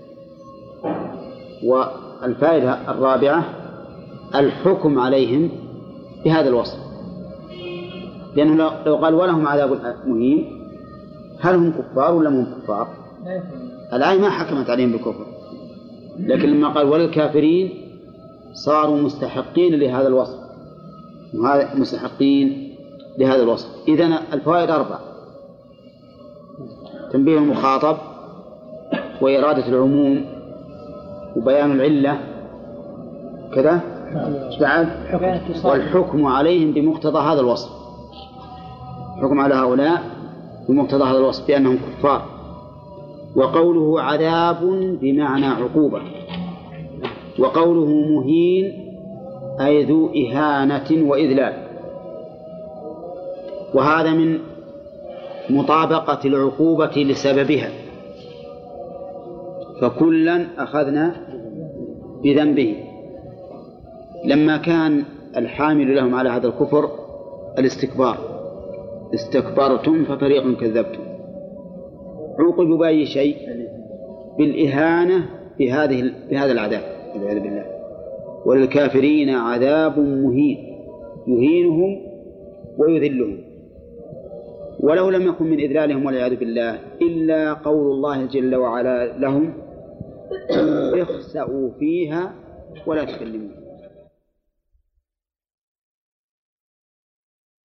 والفائدة الرابعة الحكم عليهم بهذا الوصف، لأنه لو قال ولهم عذاب مهين هل هم كفار ولا هم كفار؟ الآية ما حكمت عليهم بالكفر، لكن لما قال وللكافرين صاروا مستحقين لهذا الوصف، مستحقين لهذا الوصف. إذن الفوائد 4: تنبيه المخاطب، وإرادة العموم، وبيان العلة كذا بعد، والحكم عليهم بمقتضى هذا الوصف، حكم على هؤلاء بمقتضى هذا الوصف بأنهم كفار. وقوله عذاب بمعنى عقوبة، وقوله مهين أي ذو إهانة وإذلال، وهذا من مطابقة العقوبة لسببها، فكلا أخذنا بذنبه. لما كان الحامل لهم على هذا الكفر الاستكبار، استكبرتم ففريقا كذبتم، عوقبوا بأي شيء؟ بالإهانة بهذا العذاب والعياذ بالله. وللكافرين عذاب مهين يهينهم ويذلهم. ولو لم يكن من إذلالهم والعياذ بالله إلا قول الله جل وعلا لهم اخسأوا فيها ولا تكلمون.